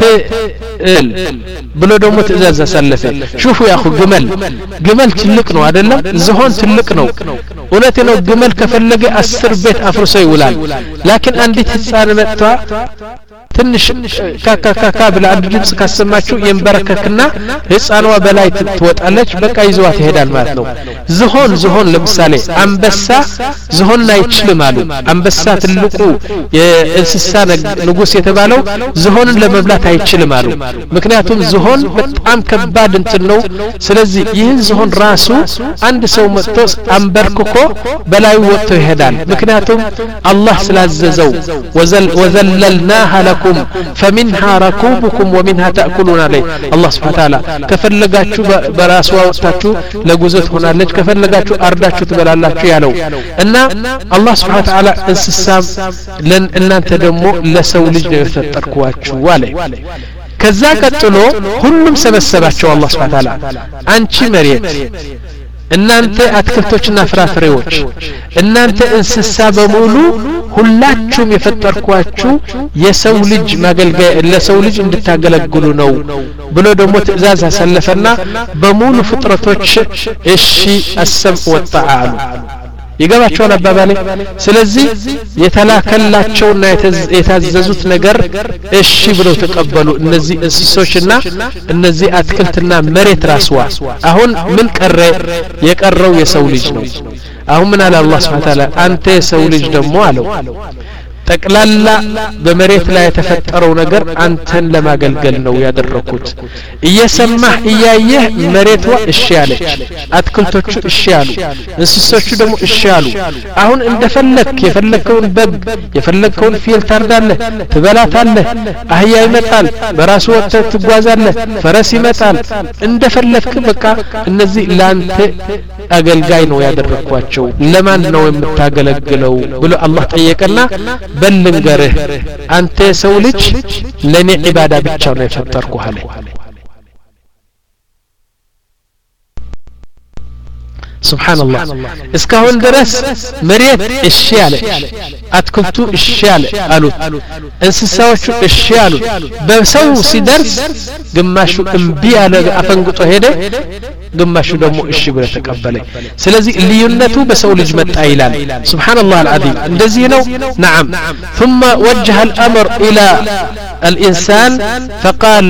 ብሎ ደግሞ ትእዛዝ አሳለፈ ሹፉ ያኹ ግመል ግመል ትልቅ ነው አይደለም ዝሆን ትልቅ ነው እውነት ነው ግመል ከፈለገ አስር ቤት አፍርሶ ይውላል ላኪን አንዲት ህፃን መጥቷ ትንሽ ካካካካ ብላ አንድ ድምጽ ካሰማችሁ የንበረከክና ህፃኗ በላይ ትወጣለች በቃ ይዟት ይሄዳል ማለት ነው ዝሆን ዝሆን ለምሳሌ አንበሳ ዝሆን አይችልም አሉ አንበሳ ትልቁ የእንስሳ ንጉስ የተባለው ዝሆንን ለመብላት አይችልም አሉ ምክንያቱም ዝሆን በጣም ከባድ እንትን ነው ስለዚህ ይህን ዝሆን ራሱ አንድ ሰው መጥቶ አንበርክኮ በላይ ወጥቶ ይሄዳል ምክንያቱም አላህ ስላዘዘው ወዘል ወዘለልናሃ ለኩም فمنها ركوبكم ومنها تأكلون عليه الله سبحانه وتعالى ከፈለጋችሁ በራሱ ወጣችሁ ለጉዘት ሆናለች ከፈለጋችሁ አርዳችሁ ትበላላችሁ ያለው እና አላህ سبحانه وتعالى እንስሳም ለእናንተ ደግሞ ለሰው ልጅ ነው የፈጠርኳችሁ አለ ከዛ ቀጥሎ ሁሉም ሰበሰባቸው አላህ سبحانه وتعالى አንቺ መሬት እናንተ አትክልቶችና ፍራፍሬዎች እናንተ እንስሳ በሙሉ ሁላችሁም የፈጠርኳችሁ የሰው ልጅ ማገልገያ ለሰው ልጅ እንድታገለግሉ ነው ብሎ ደግሞ ትእዛዝ አሰለፈና በሙሉ ፍጥረቶች እሺ አሰም ወጣአሉ ይገባቸዋል አባባሌ ስለዚህ የተላከላቸውና የታዘዙት ነገር እሺ ብለው ተቀበሉ እነዚህ እንስሶችና እነዚህ አትክልትና መሬት ራስዋ አሁን ምን ቀረ የቀረው የሰው ልጅ ነው አሁን ምን አለ አላህ Subhanahu Wa Ta'ala አንተ የሰው ልጅ ደግሞ አለው ጠቅላላ በመሬት ላይ የተፈጠረው ነገር አንተን ለማገልገል ነው ያደረኩት እየሰማህ እያየህ መሬቷ እሺ ያለች አትክልቶቹ እሺ ያሉ እንስሶቹ ደግሞ እሺ ያሉ አሁን እንደፈለክ የፈለከውን በግ የፈለከውን ፊል ታርዳለህ ትበላታለህ አህያ ይመጣል በራሱ ወጥተህ ትጓዛለህ ፈረስ ይመጣል እንደፈለክ በቃ እነዚህ ላንተ አገልጋይ ነው ያደረኳቸው ለማን ነው የምታገለግለው ብሎ አላህ ጠየቀና በልንገርህ አንተ ሰው ልጅ ለኔ ኢባዳ ብቻ ነው የፈጠርኩህ አለ ሱብሃንአላህ እስካሁን ድረስ መሬት እሺ ያለ አትክልቱ እሺ ያለ አሉት እንስሳዎቹ እሺ ያሉ በሰው ሲደርስ ግማሹ እምቢ ያለ አፈንግጦ ሄደ ግማሹ ደግሞ እሺ ብለ ተቀበለ ስለዚህ ልዩነቱ በሰው ልጅ መጣ ይላል ሱብሃንአላህ አልዓዚም እንደዚህ ነው نعم ثم وجه الامر الى الانسان فقال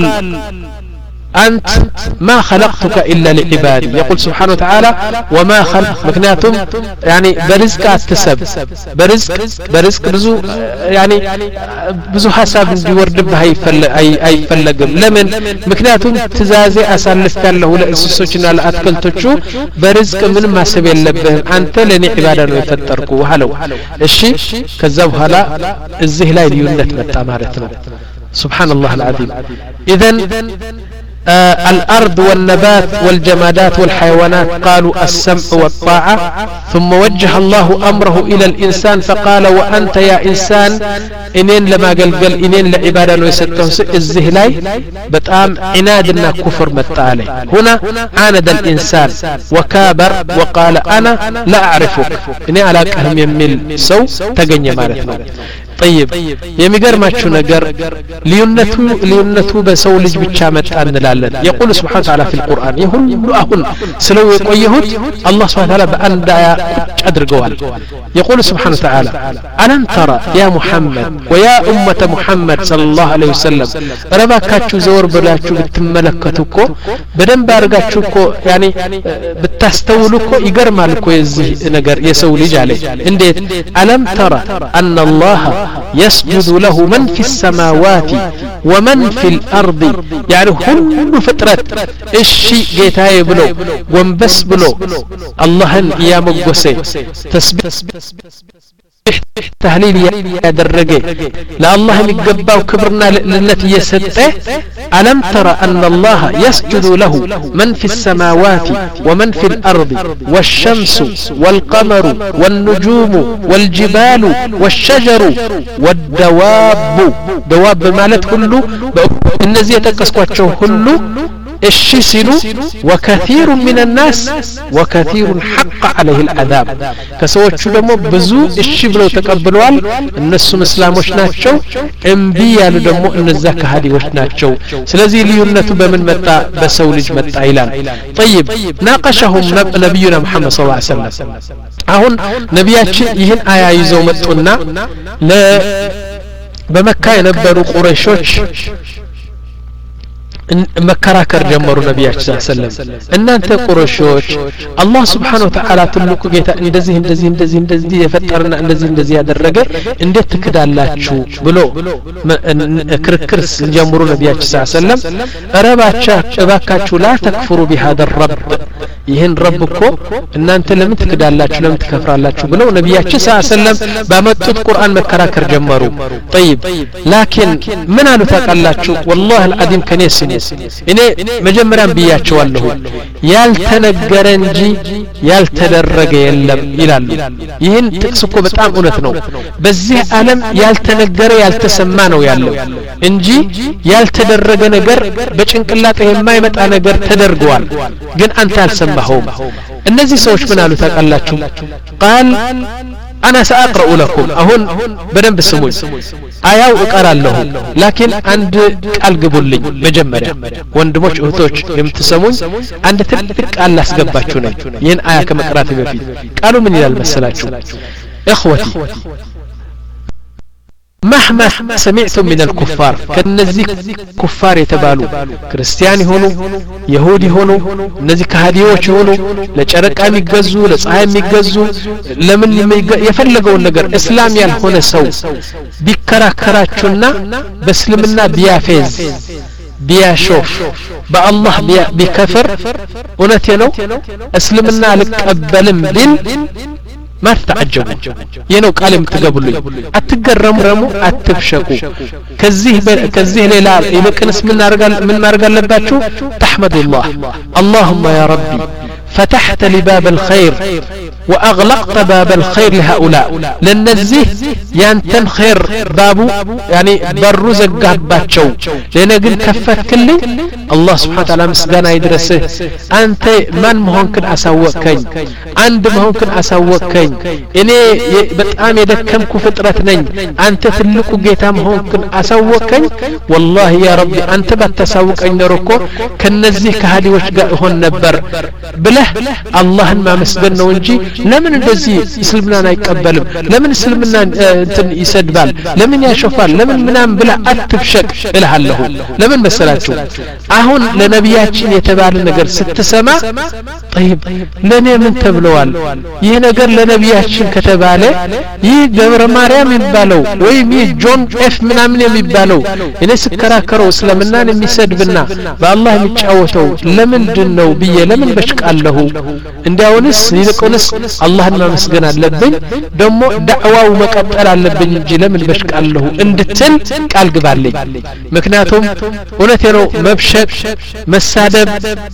أنت ما خلقتك إلا لعبادي يقول سبحانه وتعالى وما خلق مكنياتهم يعني برزق أتسب برزق برزق بزو يعني بزو حساب بيورد بهاي فل أي أي فلقم لمن مكنياتهم تزازي أسالف كان له لأسسوشنا لأتكل تشو برزق من ما سبي اللبهم أنت لني عبادة ويفتركوا وهلو الشي كذب هلا الزهلاء ليونت متامارتنا سبحان الله العظيم إذن آه الأرض والنبات والجمادات والحيوانات قالوا السمع والطاعة ثم وجه الله أمره إلى الإنسان فقال وأنت يا إنسان إنين لما قل قل إنين لعبادة ويستهم الزهلاي بتأم عنادنا كفر متالي هنا عاند الإنسان وكابر وقال أنا لا أعرفك إني على كهم يميل سو تقني مارتنا طيب የሚገርማችሁ ነገር ልዩነቱ ልዩነቱ በሰው ልጅ ብቻ መጣ እንላለን يقول سبحانه وتعالى في القرآن يሁሉ አሁን ስለው የቆየሁት አላህ Subhanahu Wa Ta'ala በአንድ አያ አድርገዋል يقول سبحانه وتعالى ألم ترى يا محمد ويا أمة محمد صلى الله عليه وسلم ረባካችሁ ዘወር ብላችሁ ብትመለከቱ እኮ በደንብ አርጋችሁ እኮ يعني ብታስተውሉ እኮ ይገርማል እኮ የዚህ ነገር የሰው ልጅ አለ እንዴት ألم ترى أن الله يسجد له من في السماوات ومن في الأرض يعني كل فترة الشيء جيتاي بلو وانبس بلو اللهن يا مقوسي تسبيح تهليل يدرج لا الله يقباو كبرنا للت يسطه ألم ترى أن الله يسجد له من في السماوات ومن في الأرض والشمس والقمر والنجوم والجبال والشجر والدواب دواب مالت كله النزي يتقسقوا كله الشسلو وكثير من الناس وكثير حق عليه العذاب كسوچو دمو بزو الشبلو تقبلوال الناس مسلموش ناتشو انبي يالو دمو انزا كهاديوش ناتشو سلازي ليونتو بمن متى بسو لج متى إلان طيب ناقشهم نبينا محمد صلى الله عليه وسلم አሁን ነቢያችን ይህን አያ ይዘው መጡና ለ በመካ የነበሩ ቁረይሾች መከራከር ጀመሩ ነብያችን ሰለላሁ ዐለይሂ ወሰለም እናንተ ቁረይሾች አላህ Subhanahu Wa Ta'ala ትልቁ ጌታ እንደዚህ እንደዚህ እንደዚህ እንደዚህ የፈጠረና እንደዚህ እንደዚህ ያደረገ እንዴት ትክዳላችሁ ብሎ ክርክር ጀመሩ ነብያችን ሰለላሁ ዐለይሂ ወሰለም ረባቻ እባካችሁ ላ ተክፍሩ بهذا الرب ይህን ረብ እኮ እናንተ ለምን ትክዳላችሁ ለምን ትከፍራላችሁ ብለው ነብያችን ሰለላሁ ዐለይሂ ወሰለም ባመጡት ቁርአን መከራከር ጀመሩ طيب لكن ምን አሉ ታውቃላችሁ والله العظيم ከኔስ እኔ መጀመሪያም ብያቸዋለሁ ያልተነገረ እንጂ ያልተደረገ የለም ይላሉ ይህን ጥቅስ እኮ በጣም እውነት ነው በዚህ ዓለም ያልተነገረ ያልተሰማ ነው ያለው እንጂ ያልተደረገ ነገር በጭንቅላት የማይመጣ ነገር ተደርጓል ግን አንተ አልሰማኸውም እነዚህ ሰዎች ምን አሉ ታውቃላችሁ قال أنا سأقرأ لكم أهون بدن بسموي آياو اقرأ له لكن عند القبولي مجمرة واندموش اهتوش يمتسمون عند تلك الله سقباتشونا ين آيا كما قرأت بفيد قالوا من إلى المسلاتشو إخوتي مهما سمعتم من الكفار كالنزي كفار يتبالو كريستياني هونو يهودي هونو نزي كهاديوش هونو لچرقا ميغزو لصحاي ميغزو لمن يفلغون ነገር اسلام ያልሆነ ሰው ቢከራከራቹና በእስልምና ቢያፌዝ ቢያሾፍ በአላህ ቢከፍር እውነቴ ነው እስልምና አልቀበልም ቢል ما تتعجبوا ينو قال متقبلوا اتقرموا اتبشقوا كزيه كزيه ليلا يمكنس من نارغال من نارغال لباتشو تحمد الله اللهم يا ربي فتحت لي باب الخير واغلقت باب الخير لهؤلاء لنزيه يانتن خير بابو يعني برو زغاباتشو لنا ግን ከፈትክልኝ الله سبحانه وتعالى مسغانا يدرسه انت من مهونكن اساوقكኝ አንድ መሆንክን አሳወቅከኝ እኔ በጣም የደከምኩ ፍጥረት ነኝ አንተ ትልቁ ጌታ መሆንክን አሳወቅከኝ والله يا ربي አንተ ባታሳውቀኝ ነርኮ ከነዚህ ከሃዲዎች ጋር ሆን ነበር ብለህ አላህን ማመስገን ነው እንጂ ለምን እንደዚህ እስልምናን አይቀበልም ለምን እስልምናን እንትን ይሰድባል ለምን ያሾፋል ለምን ምናም ብላ አትብሸቅ እልሃለሁ ለምን መሰላችሁ አሁን ለነብያችን የተባለ ነገር ስትሰማ طيب ለኔ ምን ተብለዋል ይሄ ነገር ለነብያችን ከተባለ ይህ ገብረ ማርያም የሚባለው ወይም ይህ ጆን ኤፍ ምናምን የሚባለው እኔ ስከራከረው እስልምናን የሚሰድብና በአላህ የሚጫወተው ለምንድን ነው ብዬ ለምን በሽቃለሁ እንዲያውንስ ይልቁንስ አላህን ማመስገን አለብኝ ደሞ ዳዕዋው መቀጠል አለብኝ እንጂ ለምን በሽቃለሁ እንድትል ቃል ግባልኝ ምክንያቱም እውነቴ ነው መብሸቅ መሳደብ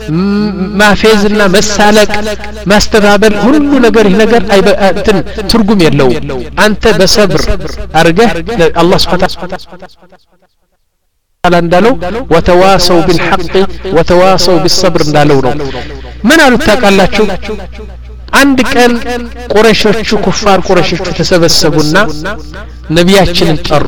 ማፌዝና መሳለቅ ማስተባበል ሁሉ ነገር ይህ ነገር አይበትን ትርጉም የለው አንተ በሰብር አርገህ አላህ Subhanahu Wa Ta'ala እንዳለው ወተዋሰው بالحق ወተዋሰው بالصبر እንዳለው ነው ምን አሉ ታውቃላችሁ አንድ ቀን ቁረይሾቹ ኩፋር ቁረይሾቹ ተሰበሰቡና ነብያችንን ጠሩ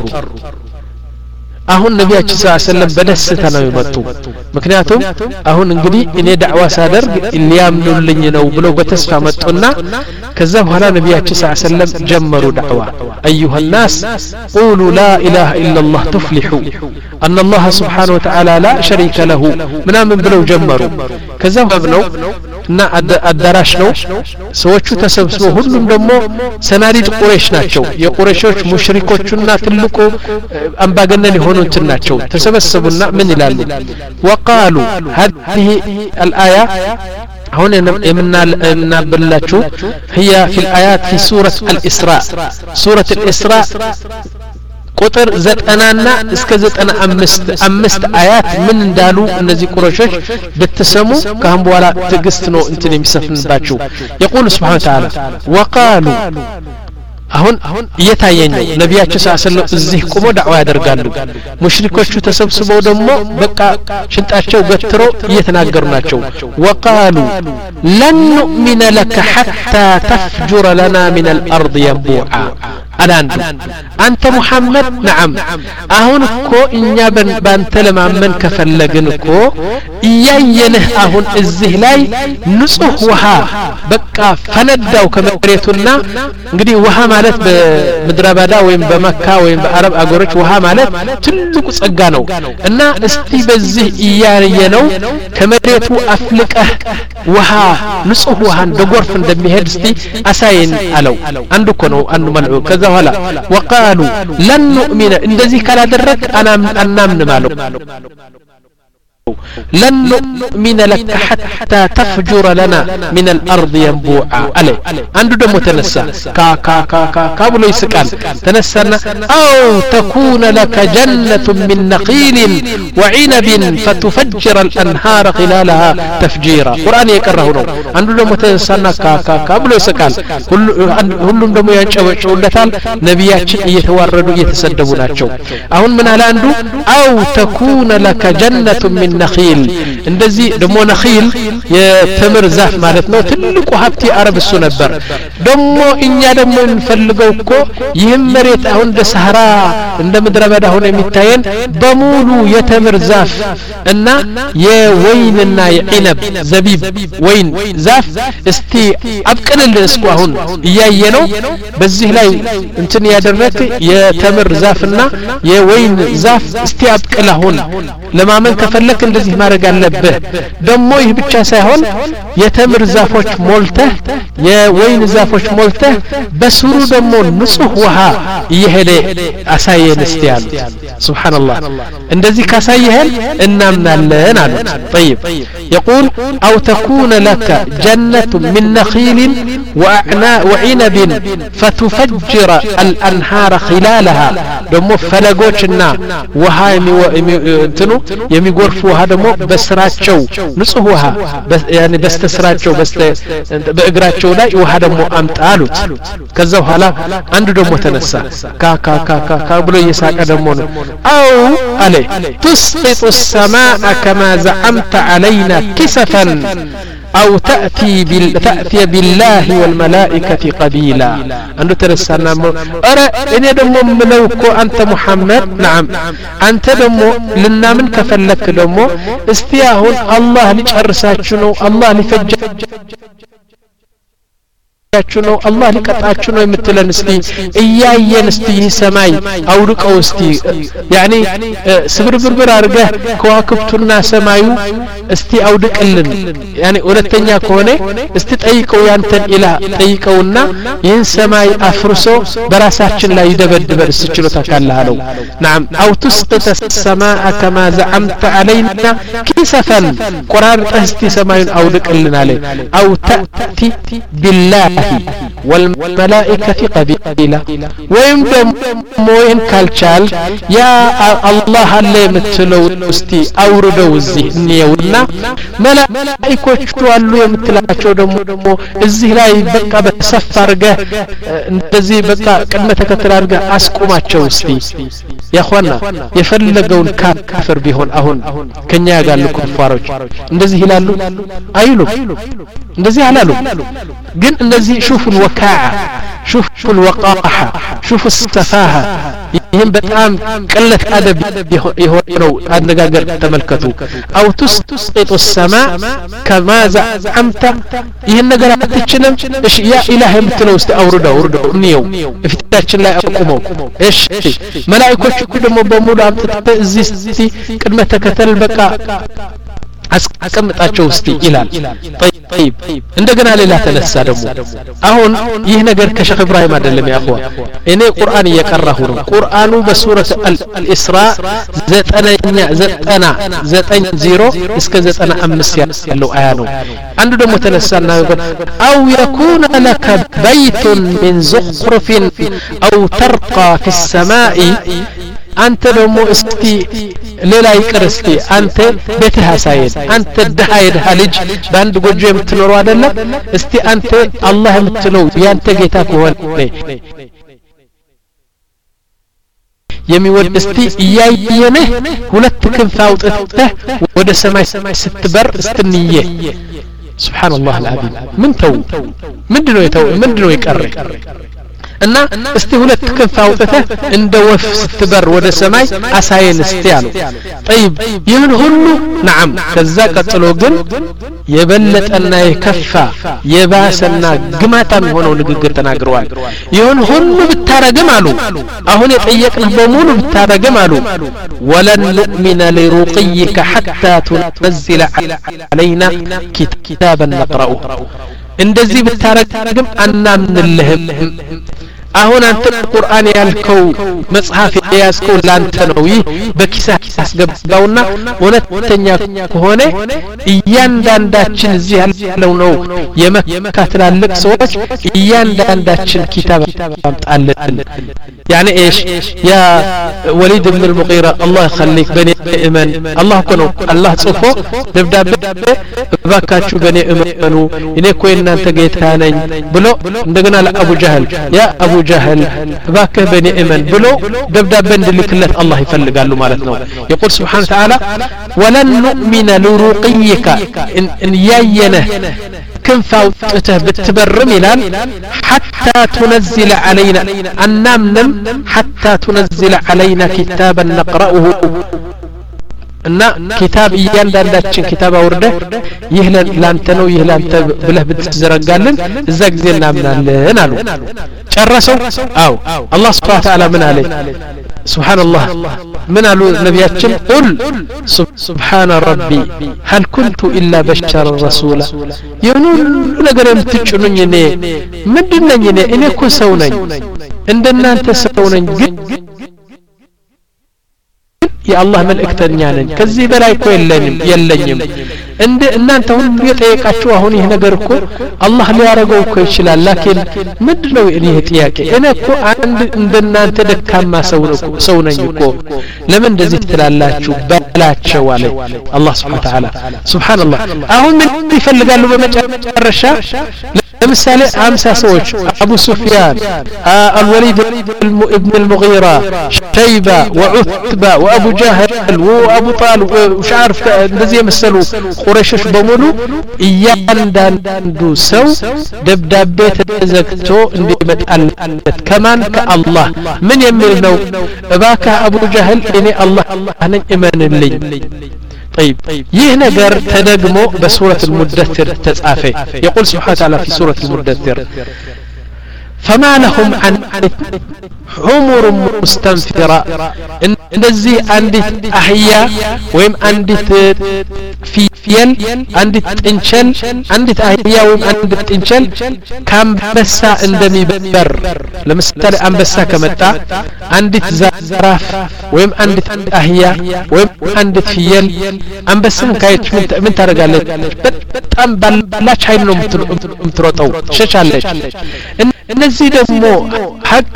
አሁን ነብያችን ሰለላሁ ዐለይሂ ወሰለም በደስታ ነው የመጡ ምክንያቱም አሁን እንግዲህ እኔ ዳዕዋ ሳደርግ ሊያምኑልኝ ነው ብለው በተስፋ መጡና ከዛ በኋላ ነብያችን ሰለላሁ ዐለይሂ ወሰለም ጀመሩ ዳዕዋ ايها الناس قولوا لا اله الا الله تفلحوا ان الله سبحانه وتعالى لا شريك له ምናምን ብለው ጀመሩ ከዛ ነው እና አዳራሽ ነው ሰዎቹ ተሰብስበው ሁሉም ደግሞ ሰናሪድ ቁረይሽ ናቸው የቁረይሾች ሙሽሪኮቹና ትልቁ አምባገነን የሆኑት ናቸው ተሰበሰቡና ምን ይላሉ وقالوا هذه الايه هون يمنا بلاتشو هي في الآيات في سورة الإسراء سورة الإسراء ቁጥር ዘጠናና እስከ ዘጠና አምስት አምስት አያት ምን እንዳሉ እነዚህ ቁረሾች በተሰሙ ካሁን በኋላ ትግስት ነው እንትን የሚሰፍንባቸው يقول سبحانه وتعالى وقالوا አሁን እየታየኝ ነው ነብያችን ሰለላሁ እዚህ ቆሞ ዳዕዋ ያደርጋሉ ሙሽሪኮቹ ተሰብስበው ደግሞ በቃ ሽንጣቸው ገትሮ እየተናገሩ ናቸው وقالوا لن نؤمن لك حتى تفجر لنا من الأرض ينبوعا الآن أنت محمد نعم أهون كو إنيا بانت لما من كفلقن كو إياينه أهون الزهلاي نصح وها بقى فنداو كمريتنا نقدي وها مالت بمدربادا وين بمكة وين بعرب أقورج وها مالت تلك سقانو إنا استي بزه إياينو كمريتو أفلقه وها نصح وها دقور فندمي هدستي أساين ألو عندو كنو أنو ملعو كذا ولا وقالوا لن نؤمن إن ذي كلا درك أنا أنامن مالو لن نؤمن لك حتى تفجر لنا من الأرض ينبوعا عليه عنده دم تنسى كا كا كا كا كابلو يسكال تنسى أو تكون لك جنة من نخيل وعنب فتفجر الأنهار خلالها تفجيرا قرآن يكرهونه عنده دم تنسى كا كا كابلو يسكال كلهم دم ينشأوا لتال نبيات يتواردوا يتسدبوا ناتشو أهون من على عنده أو تكون لك جنة من نخيل እንደዚህ ደሞ ነኺል የተምር ዛፍ ማለት ነው ትልቁ ሀብቲ አረብ እሱ ነበር ደሞ እኛ ደሞ እንፈልገው እኮ ይህም መሬት አሁን እንደ ሰሃራ እንደ ምድረ በዳ ሆነ የሚታየን በሙሉ የተምር ዛፍ እና የወይንና የዒነብ ዘቢብ ወይን ዛፍ እስቲ አብቅልልን እስኩ አሁን እያየነው በዚህ ላይ እንትን ያደረክ የተምር ዛፍና የወይን ዛፍ እስቲ አብቅል አሁን ለማመን ከፈለክ እንደዚህ ማድረግ አለብህ ደሞ ይህ ብቻ ሳይሆን የተምር ዛፎች ሞልተህ የወይን ዛፎች ሞልተህ በስሩ ደሞ ንጹህ ውሃ ይሄደ አሳየን እስቲ ያሉ ሱብሃንአላህ እንደዚህ ካሳየህን እናምናለን አሉ طيب يقول او تكون لك جنة من نخيل واعناب وعنب فتفجر الانهار خلالها ደሞ ፈለጎችና ውሃ እንትኑ የሚጎርፉ ውሃ ደሞ በስራቸው ንጹህ ውሃ ያኒ በስተስራቸው በስተ በእግራቸው ላይ ውሃ ደሞ አምጣሉት ከዛ በኋላ አንዱ ደሞ ተነሳ ካ ካ ካ ካ ብሎ እየሳቀ ደሞ ነው አው አለ تسقط السماء كما زعمت علينا كسفا أو تأتي بال... تأتي بالله والملائكة قبيلا عنده ترسلنا أرى إن دمو منوكو أنت محمد نعم أنت دمو لنا من كفلك دمو استياهون الله لجرساتشنو الله لفجر ያቹነው አላህ ሊቀጣቹ ነው የምትለን እስቲ እያየን እስቲ ሰማይ አውርቀው እስቲ ያኒ ስብርብርብር አርገህ ከዋክብቱና ሰማዩ እስቲ አውድቅልን ያኒ ሁለተኛ ከሆነ እስቲ ጠይቀው ያንተን ኢላ ጠይቀውና ይህን ሰማይ አፍርሶ በራሳችን ላይ ይደበድበን እስችሎታ ካለሃለው نعم او تسقط السماء كما زعمت علينا كسفا قران እስቲ ሰማዩን አውድቅልን አለ او تأتي بالله والملائكة قبيلة ويمدم موين كالشال يا الله اللي متلو استي أوردو الزهنيونا ملائكة شتوالو يمتلاتشو دمو دمو الزهلا يبقى بسفرقه انتزي بقى كلمة كترارقه أسكو ما تشو استي يا اخوانا يفلقون كافر بيهون اهون كنيا قال لكم فاروج اندزي هلالو ايلو اندزي هلالو قل اندزي شوفوا الوكاعة شوفوا الوقاحة شوفوا السفاهة يهم بتعام قلة أدب يهونوا هذا نقاقر تملكتوا أو تسقط السماء كما زعمت يهم نقرأ تتشنم إيش يا إلهي متلو استأورده أورده نيو في تتشن لا أقوموا إيش ملائكة كل مبامول عم تتزيستي كلمة كتل بقى አስቀምጣቸው እስቲ ይላል طيب እንደገና ሌላ ተነሳ ደግሞ አሁን ይህ ነገር ከሸኽ ኢብራሂም አይደለም ያخوا እኔ ቁርአን እየቀራሁ ነው ቁርአኑ በሱረት አልኢስራ ዘጠነኛ ዘጠና ዘጠኝ ዜሮ እስከ ዘጠና አምስት ያለው አያ ነው አንዱ ደግሞ ተነሳና አው يكون لك بيت من زخرف او ترقى في السماء አንተ ደግሞ እስቲ ሌላ ይቅር እስቲ አንተ ቤትህ አሳየን አንተ ደሃ የደሃ ልጅ በአንድ ጎጆ የምትኖረው አይደለም እስቲ አንተ አላህ የምትለው ያንተ ጌታ ከሆነ የሚወድ እስቲ እያየነህ ሁለት ክንፍ አውጥተህ ወደ ሰማይ ስትበር እስትንየ ሱብሃንአላህ አልዓዚም ምን ተው ምንድነው የተው ምንድነው ይቀር እና እስቲ ሁለት ክንፍ አውጥተህ እንደ ወፍ ስትበር ወደ ሰማይ አሳየን እስቲ አሉ طيب ይሁን ሁሉ نعم ከዛ ቀጥሎ ግን የበለጠና የከፋ የባሰና ግማታም ሆነው ንግግር ተናግረዋል ይሁን ሁሉ ብታረግም አሉ አሁን የጠየቅነው በሙሉ ብታረግም አሉ ወለን نؤمن لرقيك حتى تنزل علينا كتابا نقرأه እንደዚህ ብታረግም አናምንልህም አሁን አንተ ቁርአን ያልከው መጽሐፍ ያስከው ላንተ ነው ይህ በኪሳ አስገባውና ወነተኛ ከሆነ እያንዳንዳችን እዚህ ያለው ነው የመካ ትላልቅ ሰዎች እያንዳንዳችን ኪታብ አምጣለን يعني ايش يا وليد بن المغيرة الله يخليك بني ايمن الله كنو الله صفو دبداب باكاچو بني ايمنو እኔ እኮ እናንተ ጌታ ነኝ ብሎ እንደገና ለአቡ ጀህል ያ አቡ ጀህል ባከህ በኒ እመን ብሎ ደብዳቤ እንድልክለት አላህ ይፈልጋሉ ማለት ነው يقول سبحانه وتعالى ولن نؤمن لرقيك ان ياينه ክንፍ አውጥተህ ብትበርም ይላል حتى تنزل علينا أنامنم حتى تنزل علينا كتابا نقرأه እና ኪታብ እያንዳንዳችን ኪታብ አውርደ ይህ ላንተ ነው ይህ ላንተ ብለህ ብትዘረጋልን እዛ ጊዜ እናምናለን አሉ ጨረሰው አው አላህ Subhanahu Wa Ta'ala ምን አለ ሱብሃንአላህ ምን አሉ ነቢያችን ቁል ሱብሃነ ረቢ هل كنت الا بشرا رسولا የሆነ ነገር የምትጭኑኝ እኔ ምንድነኝ እኔ እኔ እኮ ሰው ነኝ እንደናንተ ሰው ነኝ ግን የአላህ መልእክተኛ ነኝ ከዚህ በላይ እኮ የለኝም የለኝም እንደ እናንተ ሁሉ የጠየቃችሁ አሁን ይሄ ነገር እኮ አላህ ሊያረገው እኮ ይችላል ላኪን ምንድነው እኔ ጥያቄ እኔ እኮ አንድ እንደናንተ ደካማ ሰው ነው ሰው ነኝ እኮ ለምን እንደዚህ ትላላችሁ በላቸው አለ አላህ Subhanahu Wa Ta'ala ሱብሃንአላህ አሁን ምን ይፈልጋሉ በመጨረሻ ለምሳሌ አምሳ ሰዎች አቡ ሱፊያን አልወሊድ ابن المغيرة شيبة وعتبة وابو جهل وابو طالب وش عارف እንደዚህ የመሰሉ ቁረይሾች በሙሉ እያንዳንዱ ሰው ደብዳቤ ተዘግቶ እንዲመጣለት ከማን ከአላህ ምን የሚል ነው እባካ አቡ ጀህል እኔ አላህ ነኝ እመንልኝ طيب ይህ ነገር ተደግሞ በሱረቱ المدثر ተጻፈ يقول سبحانه وتعالى في سورة المدثر فما لهم عن حمر مستنفرة እንደዚህ አንዲት አህያ ወይም አንዲት ፊየል አንዲት ጥንቸል አንዲት አህያ ወይም አንዲት ጥንቸል ካንበሳ እንደሚበር ለምሳሌ አንበሳ ከመጣ አንዲት ዛራፍ ወይም አንዲት አህያ ወይም አንዲት ፊየል አንበሳን ካየች ምን ታደርጋለች በጣም ባላች ኃይል ነው የምትሮጠው ሸሻለች እነዚህ ደግሞ ሐቅ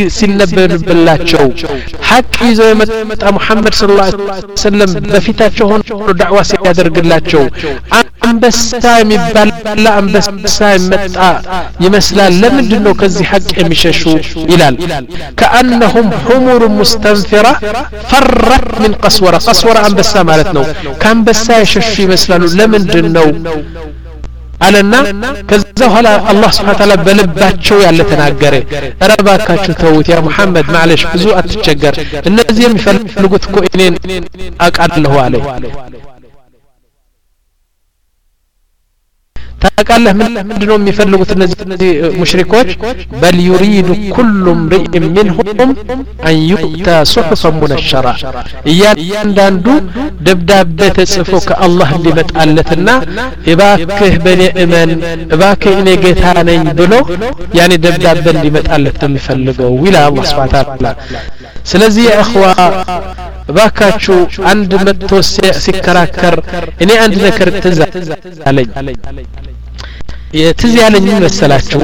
ሲነበብላቸው ሐቅ ይዘው የመጣ ሙሐመድ ሰለላሁ ዐለይሂ ወሰለም በፊታቸው ሆኖ ዳዕዋ ሲያደርግላቸው አንበሳ የሚባል አንበሳ የመጣ ይመስላል ለምንድን ነው ከዚህ ሐቅ የሚሸሹ ይላል كأنهم حمر مستنفرة فرت من قسورة قسورة አንበሳ ማለት ነው ከአንበሳ የሸሹ ይመስላሉ ለምንድን ነው አለና ከዛ ኋላ አላህ Subhanahu Wa Ta'ala በልባቸው ያለ ተናገረ ረባካችሁ ተውት ያ መሐመድ ማለሽ ብዙ አትቸገር እነዚህ የሚፈልጉት እኮ እኔን አቃለሁ አለ ታቃለህ ምንድነው የሚፈልጉት እነዚህ ሙሽሪኮች በል يريد كل امرئ منهم ان يؤتى صحفا منشرة እያንዳንዱ ደብዳቤ ተጽፎ ከአላህ እንዲመጣለትና እባክህ በኔ እመን እባክህ እኔ ጌታ ነኝ ብሎ ያኔ ደብዳቤ እንዲመጣለት የሚፈልገው ይላል አላህ Subhanahu Wa Ta'ala ስለዚህ ያ اخዋ እባካችሁ አንድ መጥቶ ሲከራከር እኔ አንድ ነገር ትዝ አለኝ የትዝ ያለኝ መሰላችሁ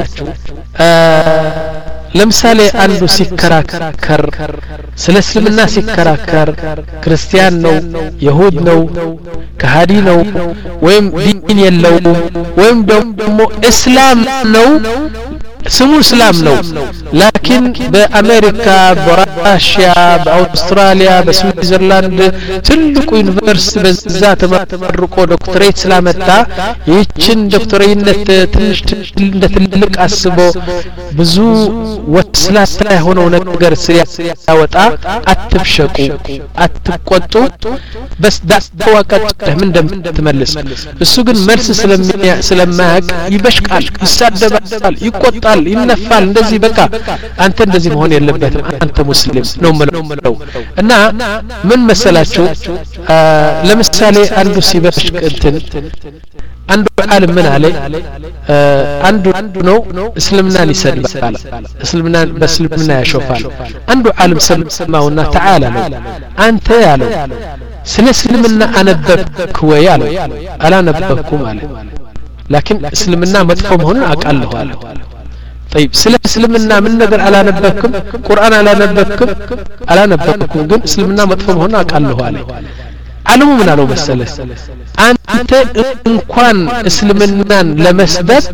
ለምሳሌ አንዱ ሲከራከር ስለ እስልምና ሲከራከር ክርስቲያን ነው ይሁድ ነው ከሃዲ ነው ወይም ዲን የለው ወይም ደግሞ እስላም ነው ስሙ እስላም ነው ላኪን በአሜሪካ በራሺያ በአውስትራሊያ በስዊዘርላንድ ትልቁ ዩኒቨርሲቲ በዛ ተመርቆ ዶክተሬት ስላመጣ ይህችን ዶክተሬትነት ትንሽ እንደ ትልቅ አስቦ ብዙ ወስላታ የሆነው ነገር ሲያወጣ አትብሸቁ አትቆጡ በስ ዳስዋ ቀጥተህ ምን እንደምትመልስ እሱ ግን መልስ ስለማያቅ ይበሽቃል ይሳደባል ይቆጣል ይነፋል እንደዚህ በቃ አንተ እንደዚህ መሆን የለበትም አንተ ሙስሊም ነው ማለት እና ምን መሰላችሁ ለምሳሌ አንዱ ሲበሽቅ እንትን አንዱ ዓለም ምን አለ አንዱ አንዱ ነው እስልምናን ይሰድባል እስልምናን በእስልምና ያሾፋል አንዱ ዓለም ሰማውና ተዓላ ነው አንተ ያለው ስለ እስልምና አነበብክ ወይ አለው አላነበብኩም አለ لكن እስልምና መጥፎ መሆኑን አቃለሁ አለ طيب ስለ እስልምና ምን ነገር አላነበብክም ቁርአን አላነበብክም አላነበብኩም ግን እስልምና መጥፎ መሆኑን አቃለሁ አለ ዓለሙ ምን አለው መሰለህ አንተ እንኳን እስልምናን ለመስበክ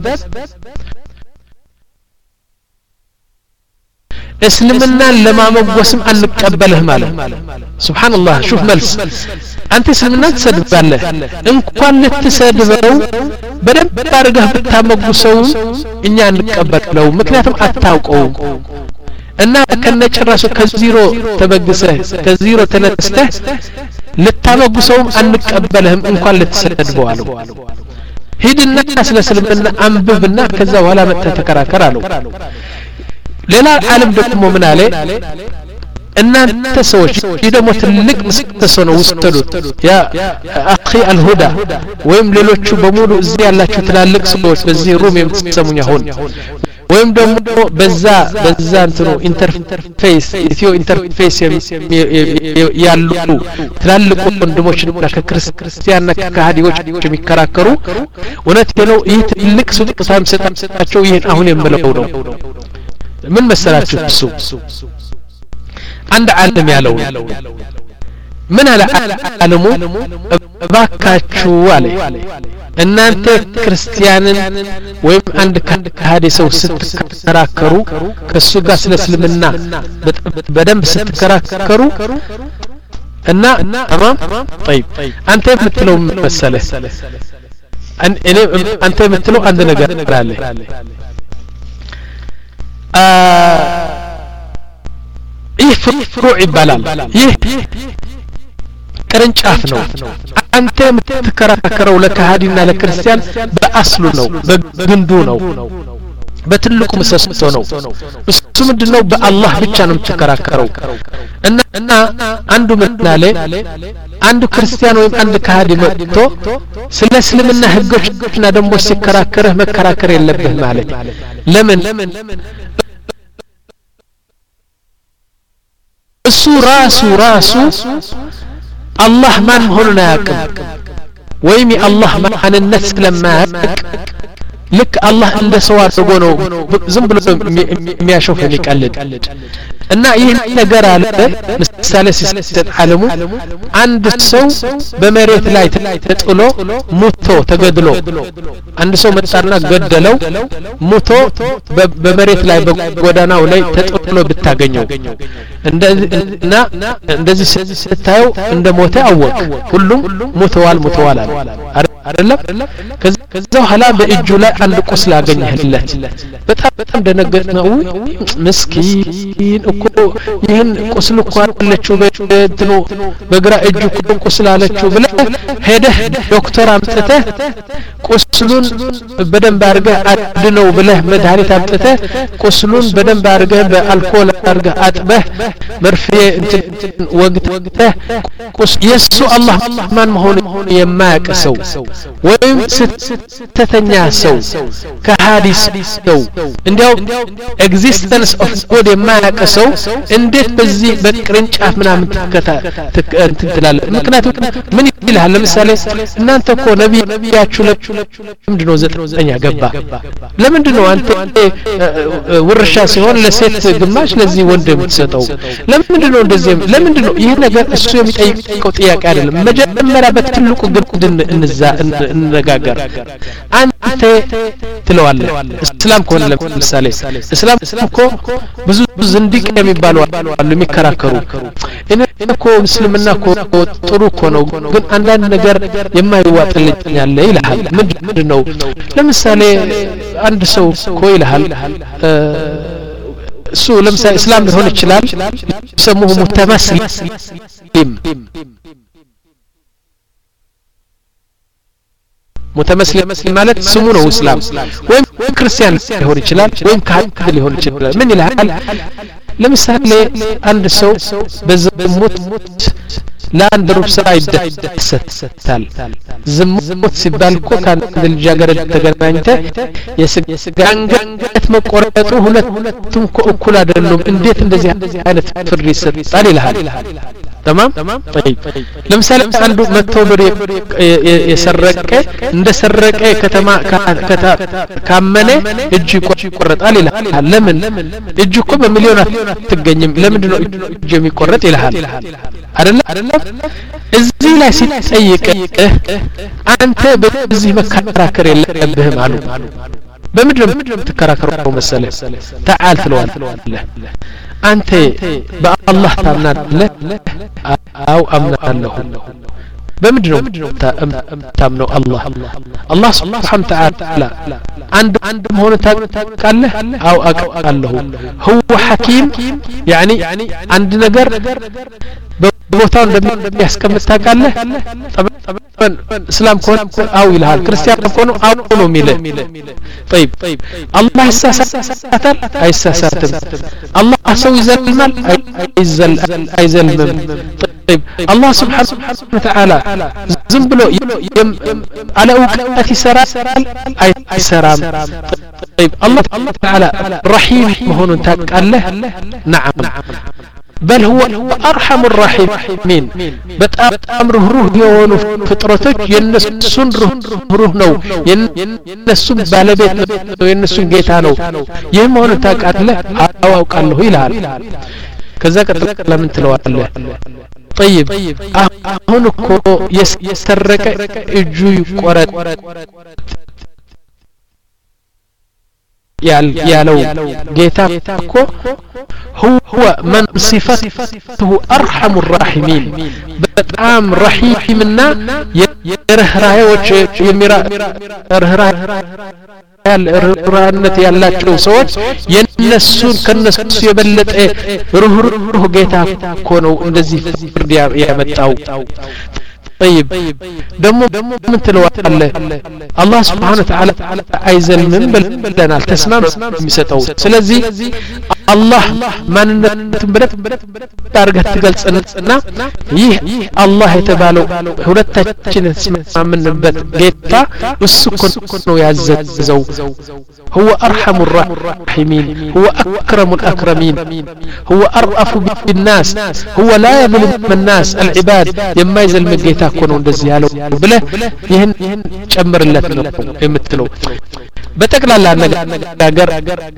እስልምናን ለማመጎስም አንቀበልህ ማለት ሱብሃንአላህ ሹፍ መልስ አንተ እስልምናን ትሰድባለህ እንኳን ልትሰድበው በደንብ አድርገህ ብታመጉሰው እኛ አንቀበለው ምክንያቱም አታውቀው እና ከነጭራሱ ከዜሮ ተበግሰህ ከዜሮ ተነስተህ ልታመጉሰው አንቀበልህም እንኳን ልትሰድበው አለው ሂድና ስለ እስልምና አንብብና ከዛ በኋላ መጥተህ ተከራከር አለው ሌላ ዓለም ደግሞ ምን አለ እናንተ ሰዎች ይደሞ ትልቅ ምሰሶ ነው ወሰዱት ያ አኺ አልሁዳ ወይም ሌሎቹ በሙሉ እዚህ ያላችሁ ትላልቅ ሰዎች በዚህ ሩም የምትሰሙኝ አሁን ወይም ደግሞ በዛ በዛ እንትኑ ኢንተርፌስ ኢትዮ ኢንተርፌስ ያሉ ትላልቅ ወንድሞችና ከክርስቲያንና ከሃዲዎች የሚከራከሩ እውነት ነው ይህ ትልቅ ስልጣን ሰጣቸው ይሄን አሁን የምለው ነው ምን መሰላችሁ እሱ አንድ ዓለም ያለው ምን አለ ዓለሙ እባካችሁ አለ እናንተ ክርስቲያንን ወይም አንድ ከሃዲ ሰው ስትከራከሩ ከሱ ጋር ስለ እስልምና በደንብ ስትከራከሩ እና تمام طيب አንተ የምትለው መሰለህ እኔ አንተ የምትለው አንድ ነገር አለ ይህ ፍሩዕ ይባላል ይህ ቅርንጫፍ ነው አንተ የምትከራከረው ለካሃዲና ለክርስቲያን በአስሉ ነው በግንዱ ነው በትልቁ ምሰሶ ነው እሱ ምንድነው በአላህ ብቻ ነው የምትከራከረው እና እና አንዱ ምናለ አንዱ ክርስቲያን ወይም አንድ ካሃዲ መጥቶ ስለ እስልምና ህጎችና ደንቦች ሲከራከረህ መከራከር የለብህ ማለት ለምን እሱ ራሱ ራሱ አላህ ማን ሆኖ ያቀም ወይም የአላህ ማንነት ስለማያውቅ ልክ አላህ እንደ ሰው አድርጎ ነው ዝም ብሎ የሚያሾፍ የሚቀልድ እና ይህ ነገር አለ ምሳሌ ሲሰጥ ዓለሙ አንድ ሰው በመሬት ላይ ተጥሎ ሙቶ ተገድሎ አንድ ሰው መጣና ገደለው ሙቶ በመሬት ላይ በጎዳናው ላይ ተጥሎ ብታገኘው እንደና እንደዚህ ስታየው እንደ ሞተ አወቅ ሁሉም ሙተዋል ሙተዋል አይደለም ከዛ ኋላ በእጁ ላይ አንድ ቁስል አገኘህለት በጣም በጣም ደነገጥነው ምስኪን እኮ ይህን ቁስል እኮ አለችው በእንትኑ በግራ እጁ እኮ ቁስል አለችው ብለህ ሄደህ ዶክተር አምጥተህ ቁስሉን በደንብ አድርገህ አድነው ብለህ መድኃኒት አምጥተህ ቁስሉን በደንብ አድርገህ በአልኮል አድርገህ አጥበህ መርፌ እንትን ወግተህ ቁስ የሱ አላህ ማን መሆኑ የማያቀሰው ወይም ስተተኛ ሰው ከሐዲስ ሰው እንዲያው ኤግዚስተንስ ኦፍ ጎድ የማያቀሰው እንዴት በዚህ በቅርንጫፍ ምናምን ተከታ እንትላለ ምክንያቱም ምን ይላል ለምሳሌ እናንተ እኮ ነብያችሁ ለምንድነው ዘጠኛ ገባ ለምንድነው አንተ ወርሻ ሲሆን ለሴት ግማሽ ለዚህ ወንድ የምትሰጠው ለምንድነው እንደዚህ ለምንድነው ይሄ ነገር እሱ የሚጠይቀው ጥያቄ አይደለም መጀመሪያ በትልቁ ግድን እንዛ እንነጋገር አንተ ትለዋለህ እስላም ከሆነ ለምሳሌ እስላም እኮ ብዙ ዝንዲቅ የሚባሉ አሉ የሚከራከሩ እኔ እኮ እስልምና እኮ ጥሩ እኮ ነው ግን አንዳንድ ነገር የማይዋጥልኝ አለ ይላል ምንድነው ለምሳሌ አንድ ሰው እኮ ይላል እሱ ለምሳሌ እስላም ሊሆን ይችላል ሰሙሁ ሙተመስሊም متمسلم ማለት ስሙ ነው እስላም ወይም ክርስቲያን ሊሆን ይችላል ወይም ካህን ሊሆን ይችላል ምን ይላል ለምሳሌ አንድ ሰው በዝሙት ለአንድ ሩብ ሰዓት ይደሰታል ዝሙት ሲባል እኮ ከአንድ ልጃገረድ ተገናኝተ የስጋንገት መቆረጡ ሁለቱም እኩል አይደሉም እንዴት እንደዚህ አይነት ፍርድ ይሰጣል ይላል تمام طيب ለምሳሌ አንዱ መቶ ብር የሰረቀ እንደ ሰረቀ ከተማ ካመነ እጅ ይቆረጣል ይላል ለምን እጅ እኮ በሚሊዮናት ትገኝም ለምንድን ነው እጅ የሚቆረጥ ይላል አይደለም እዚህ ላይ ሲጠይቅ አንተ በዚህ መከራከር የለብህም አሉ በምድር ተከራከረው መሰለ تعال ትለዋለህ አንተ በአላህ ታምናለህ አው አምናለሁ በምድር ታምነው አላህ አላህ Subhanahu Wa Ta'ala አንድ አንድ መሆኑ ታውቃለህ አው አውቃለሁ هو حكيم يعني አንድ ነገር በቦታው እንደሚያስቀምጥ ታውቃለህ طبعا እስላም ከሆነ አው ይልሃል ክርስቲያን ከሆነ አው ነው የሚለው طيب አላህ ይሳሳታል አይሳሳትም አላህ ሰው ይዘልማል አይዘል አይዘልምም طيب الله سبحانه وتعالى ዝም ብሎ على اوقات يسرال اي يسرام طيب الله تعالى رحيم مهون تقاله نعم بل هو ارحم الراحمين በጣም ሩህሩህ የሆኑ ፍጥረቶች የነሱን ሩህሩህ ነው የነሱን ባለቤት ነው የነሱን ጌታ ነው ይህ መሆኑ ታውቃለህ አውቃለሁ ይላል ከዛ ቀጥሎ ለምን ትለዋለህ طيب አሁን እኮ የሰረቀ እጁ ይቆረጥ ያለው ጌታ እኮ هو من صفته ارحم الراحمين በጣም ረሂምና የርህራሄዎች የሚራ ርህራህ ርህራህነት ያላቸው ሰዎች የነሱን ከነሱ የበለጠ ሩህሩህ ጌታ እኮ ነው እንደዚህ ፍርድ ያመጣው طيب دمو من تلوالله الله سبحانه وتعالى عايزن من بلدنا تسمع مسطو ስለዚህ الله ማንነቱን በደት ታርገህ ትገልጽና ይህ አላህ የተባለው ሁለታችን ተስማምንበት ጌታ እሱ እኮ ነው ያዘዘው هو ارحم الراحمين هو اكرم الاكرمين هو ارأف بالناس هو لا يظلم الناس العباد يما يظلم ጌታ እኮ ነው እንደዚህ ያለው ብለህ ይሄን ጨምርለት ነው የምትለው በተክላላ ነገር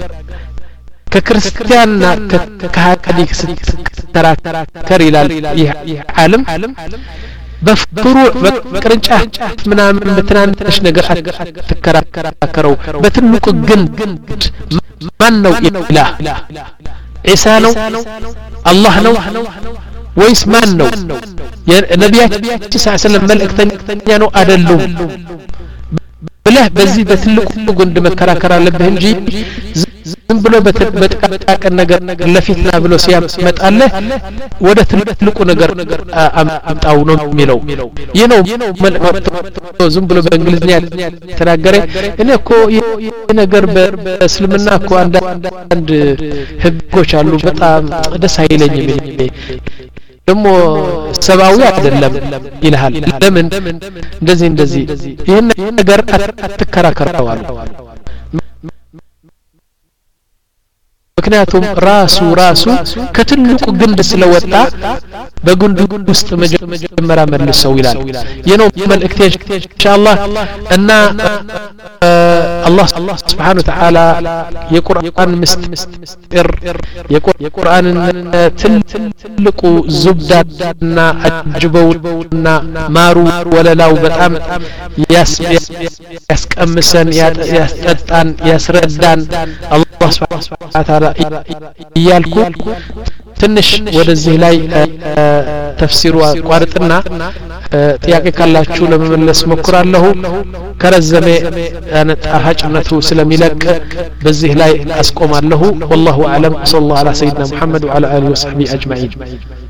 ከክርስቲያንና ከካቶሊክ ስተራከር ይላል ይህ ዓለም በፍሩዕ በቅርንጫፍ ምናምን በትናንሽ ነገር አትከራከረው በትልቁ ግን ማን ነው ኢላህ ኢሳ ነው አላህ ነው ወይስ ማን ነው የነቢያችን ሰለላሁ ዐለይሂ ወሰለም መልእክተኛ ነው አይደሉም ብለህ በዚህ በትልቁ ጉንድ መከራከር አለብህ እንጂ ዝም ብሎ በተቃቀን ነገር ለፊትና ብሎ ሲያመጣለህ ወደ ትልቁ ነገር አምጣው ነው የሚለው ይህ ነው ዝም ብሎ በእንግሊዝኛ ተናገረ እኔ እኮ ይህ ነገር በእስልምና እኮ አንዳንድ ህጎች አሉ በጣም ደስ አይለኝም ደሞ ሰባዊ አይደለም ይልሃል ለምን እንደዚህ እንደዚህ ይሄን ነገር አትከራከራው ምክንያቱም ራሱ ራሱ ከትልቁ ግንድ ስለወጣ በግንዱ ውስጥ መጀመሪያ መልሰው ይላል የነው መልእክቴ ኢንሻአላህ እና አላህ Subhanahu Wa Ta'ala የቁርአን ምስጢር የቁርአንን ትልቁ ዙብዳና አጅበውና ማሩ ወለላው በጣም ያስቀምሰን ያስጠጣን ያስረዳን አላህ Subhanahu Wa Ta'ala ይያልኩ ትንሽ ወደዚህ ላይ ተፍሲሩ አቋርጥና ጥያቄ ካላችሁ ለመመለስ ሞክራለሁ ከረዘመ ጣሃጭነቱ ስለሚለቅ በዚህ ላይ አስቆማለሁ والله اعلم صلى الله على سيدنا محمد وعلى اله وصحبه اجمعين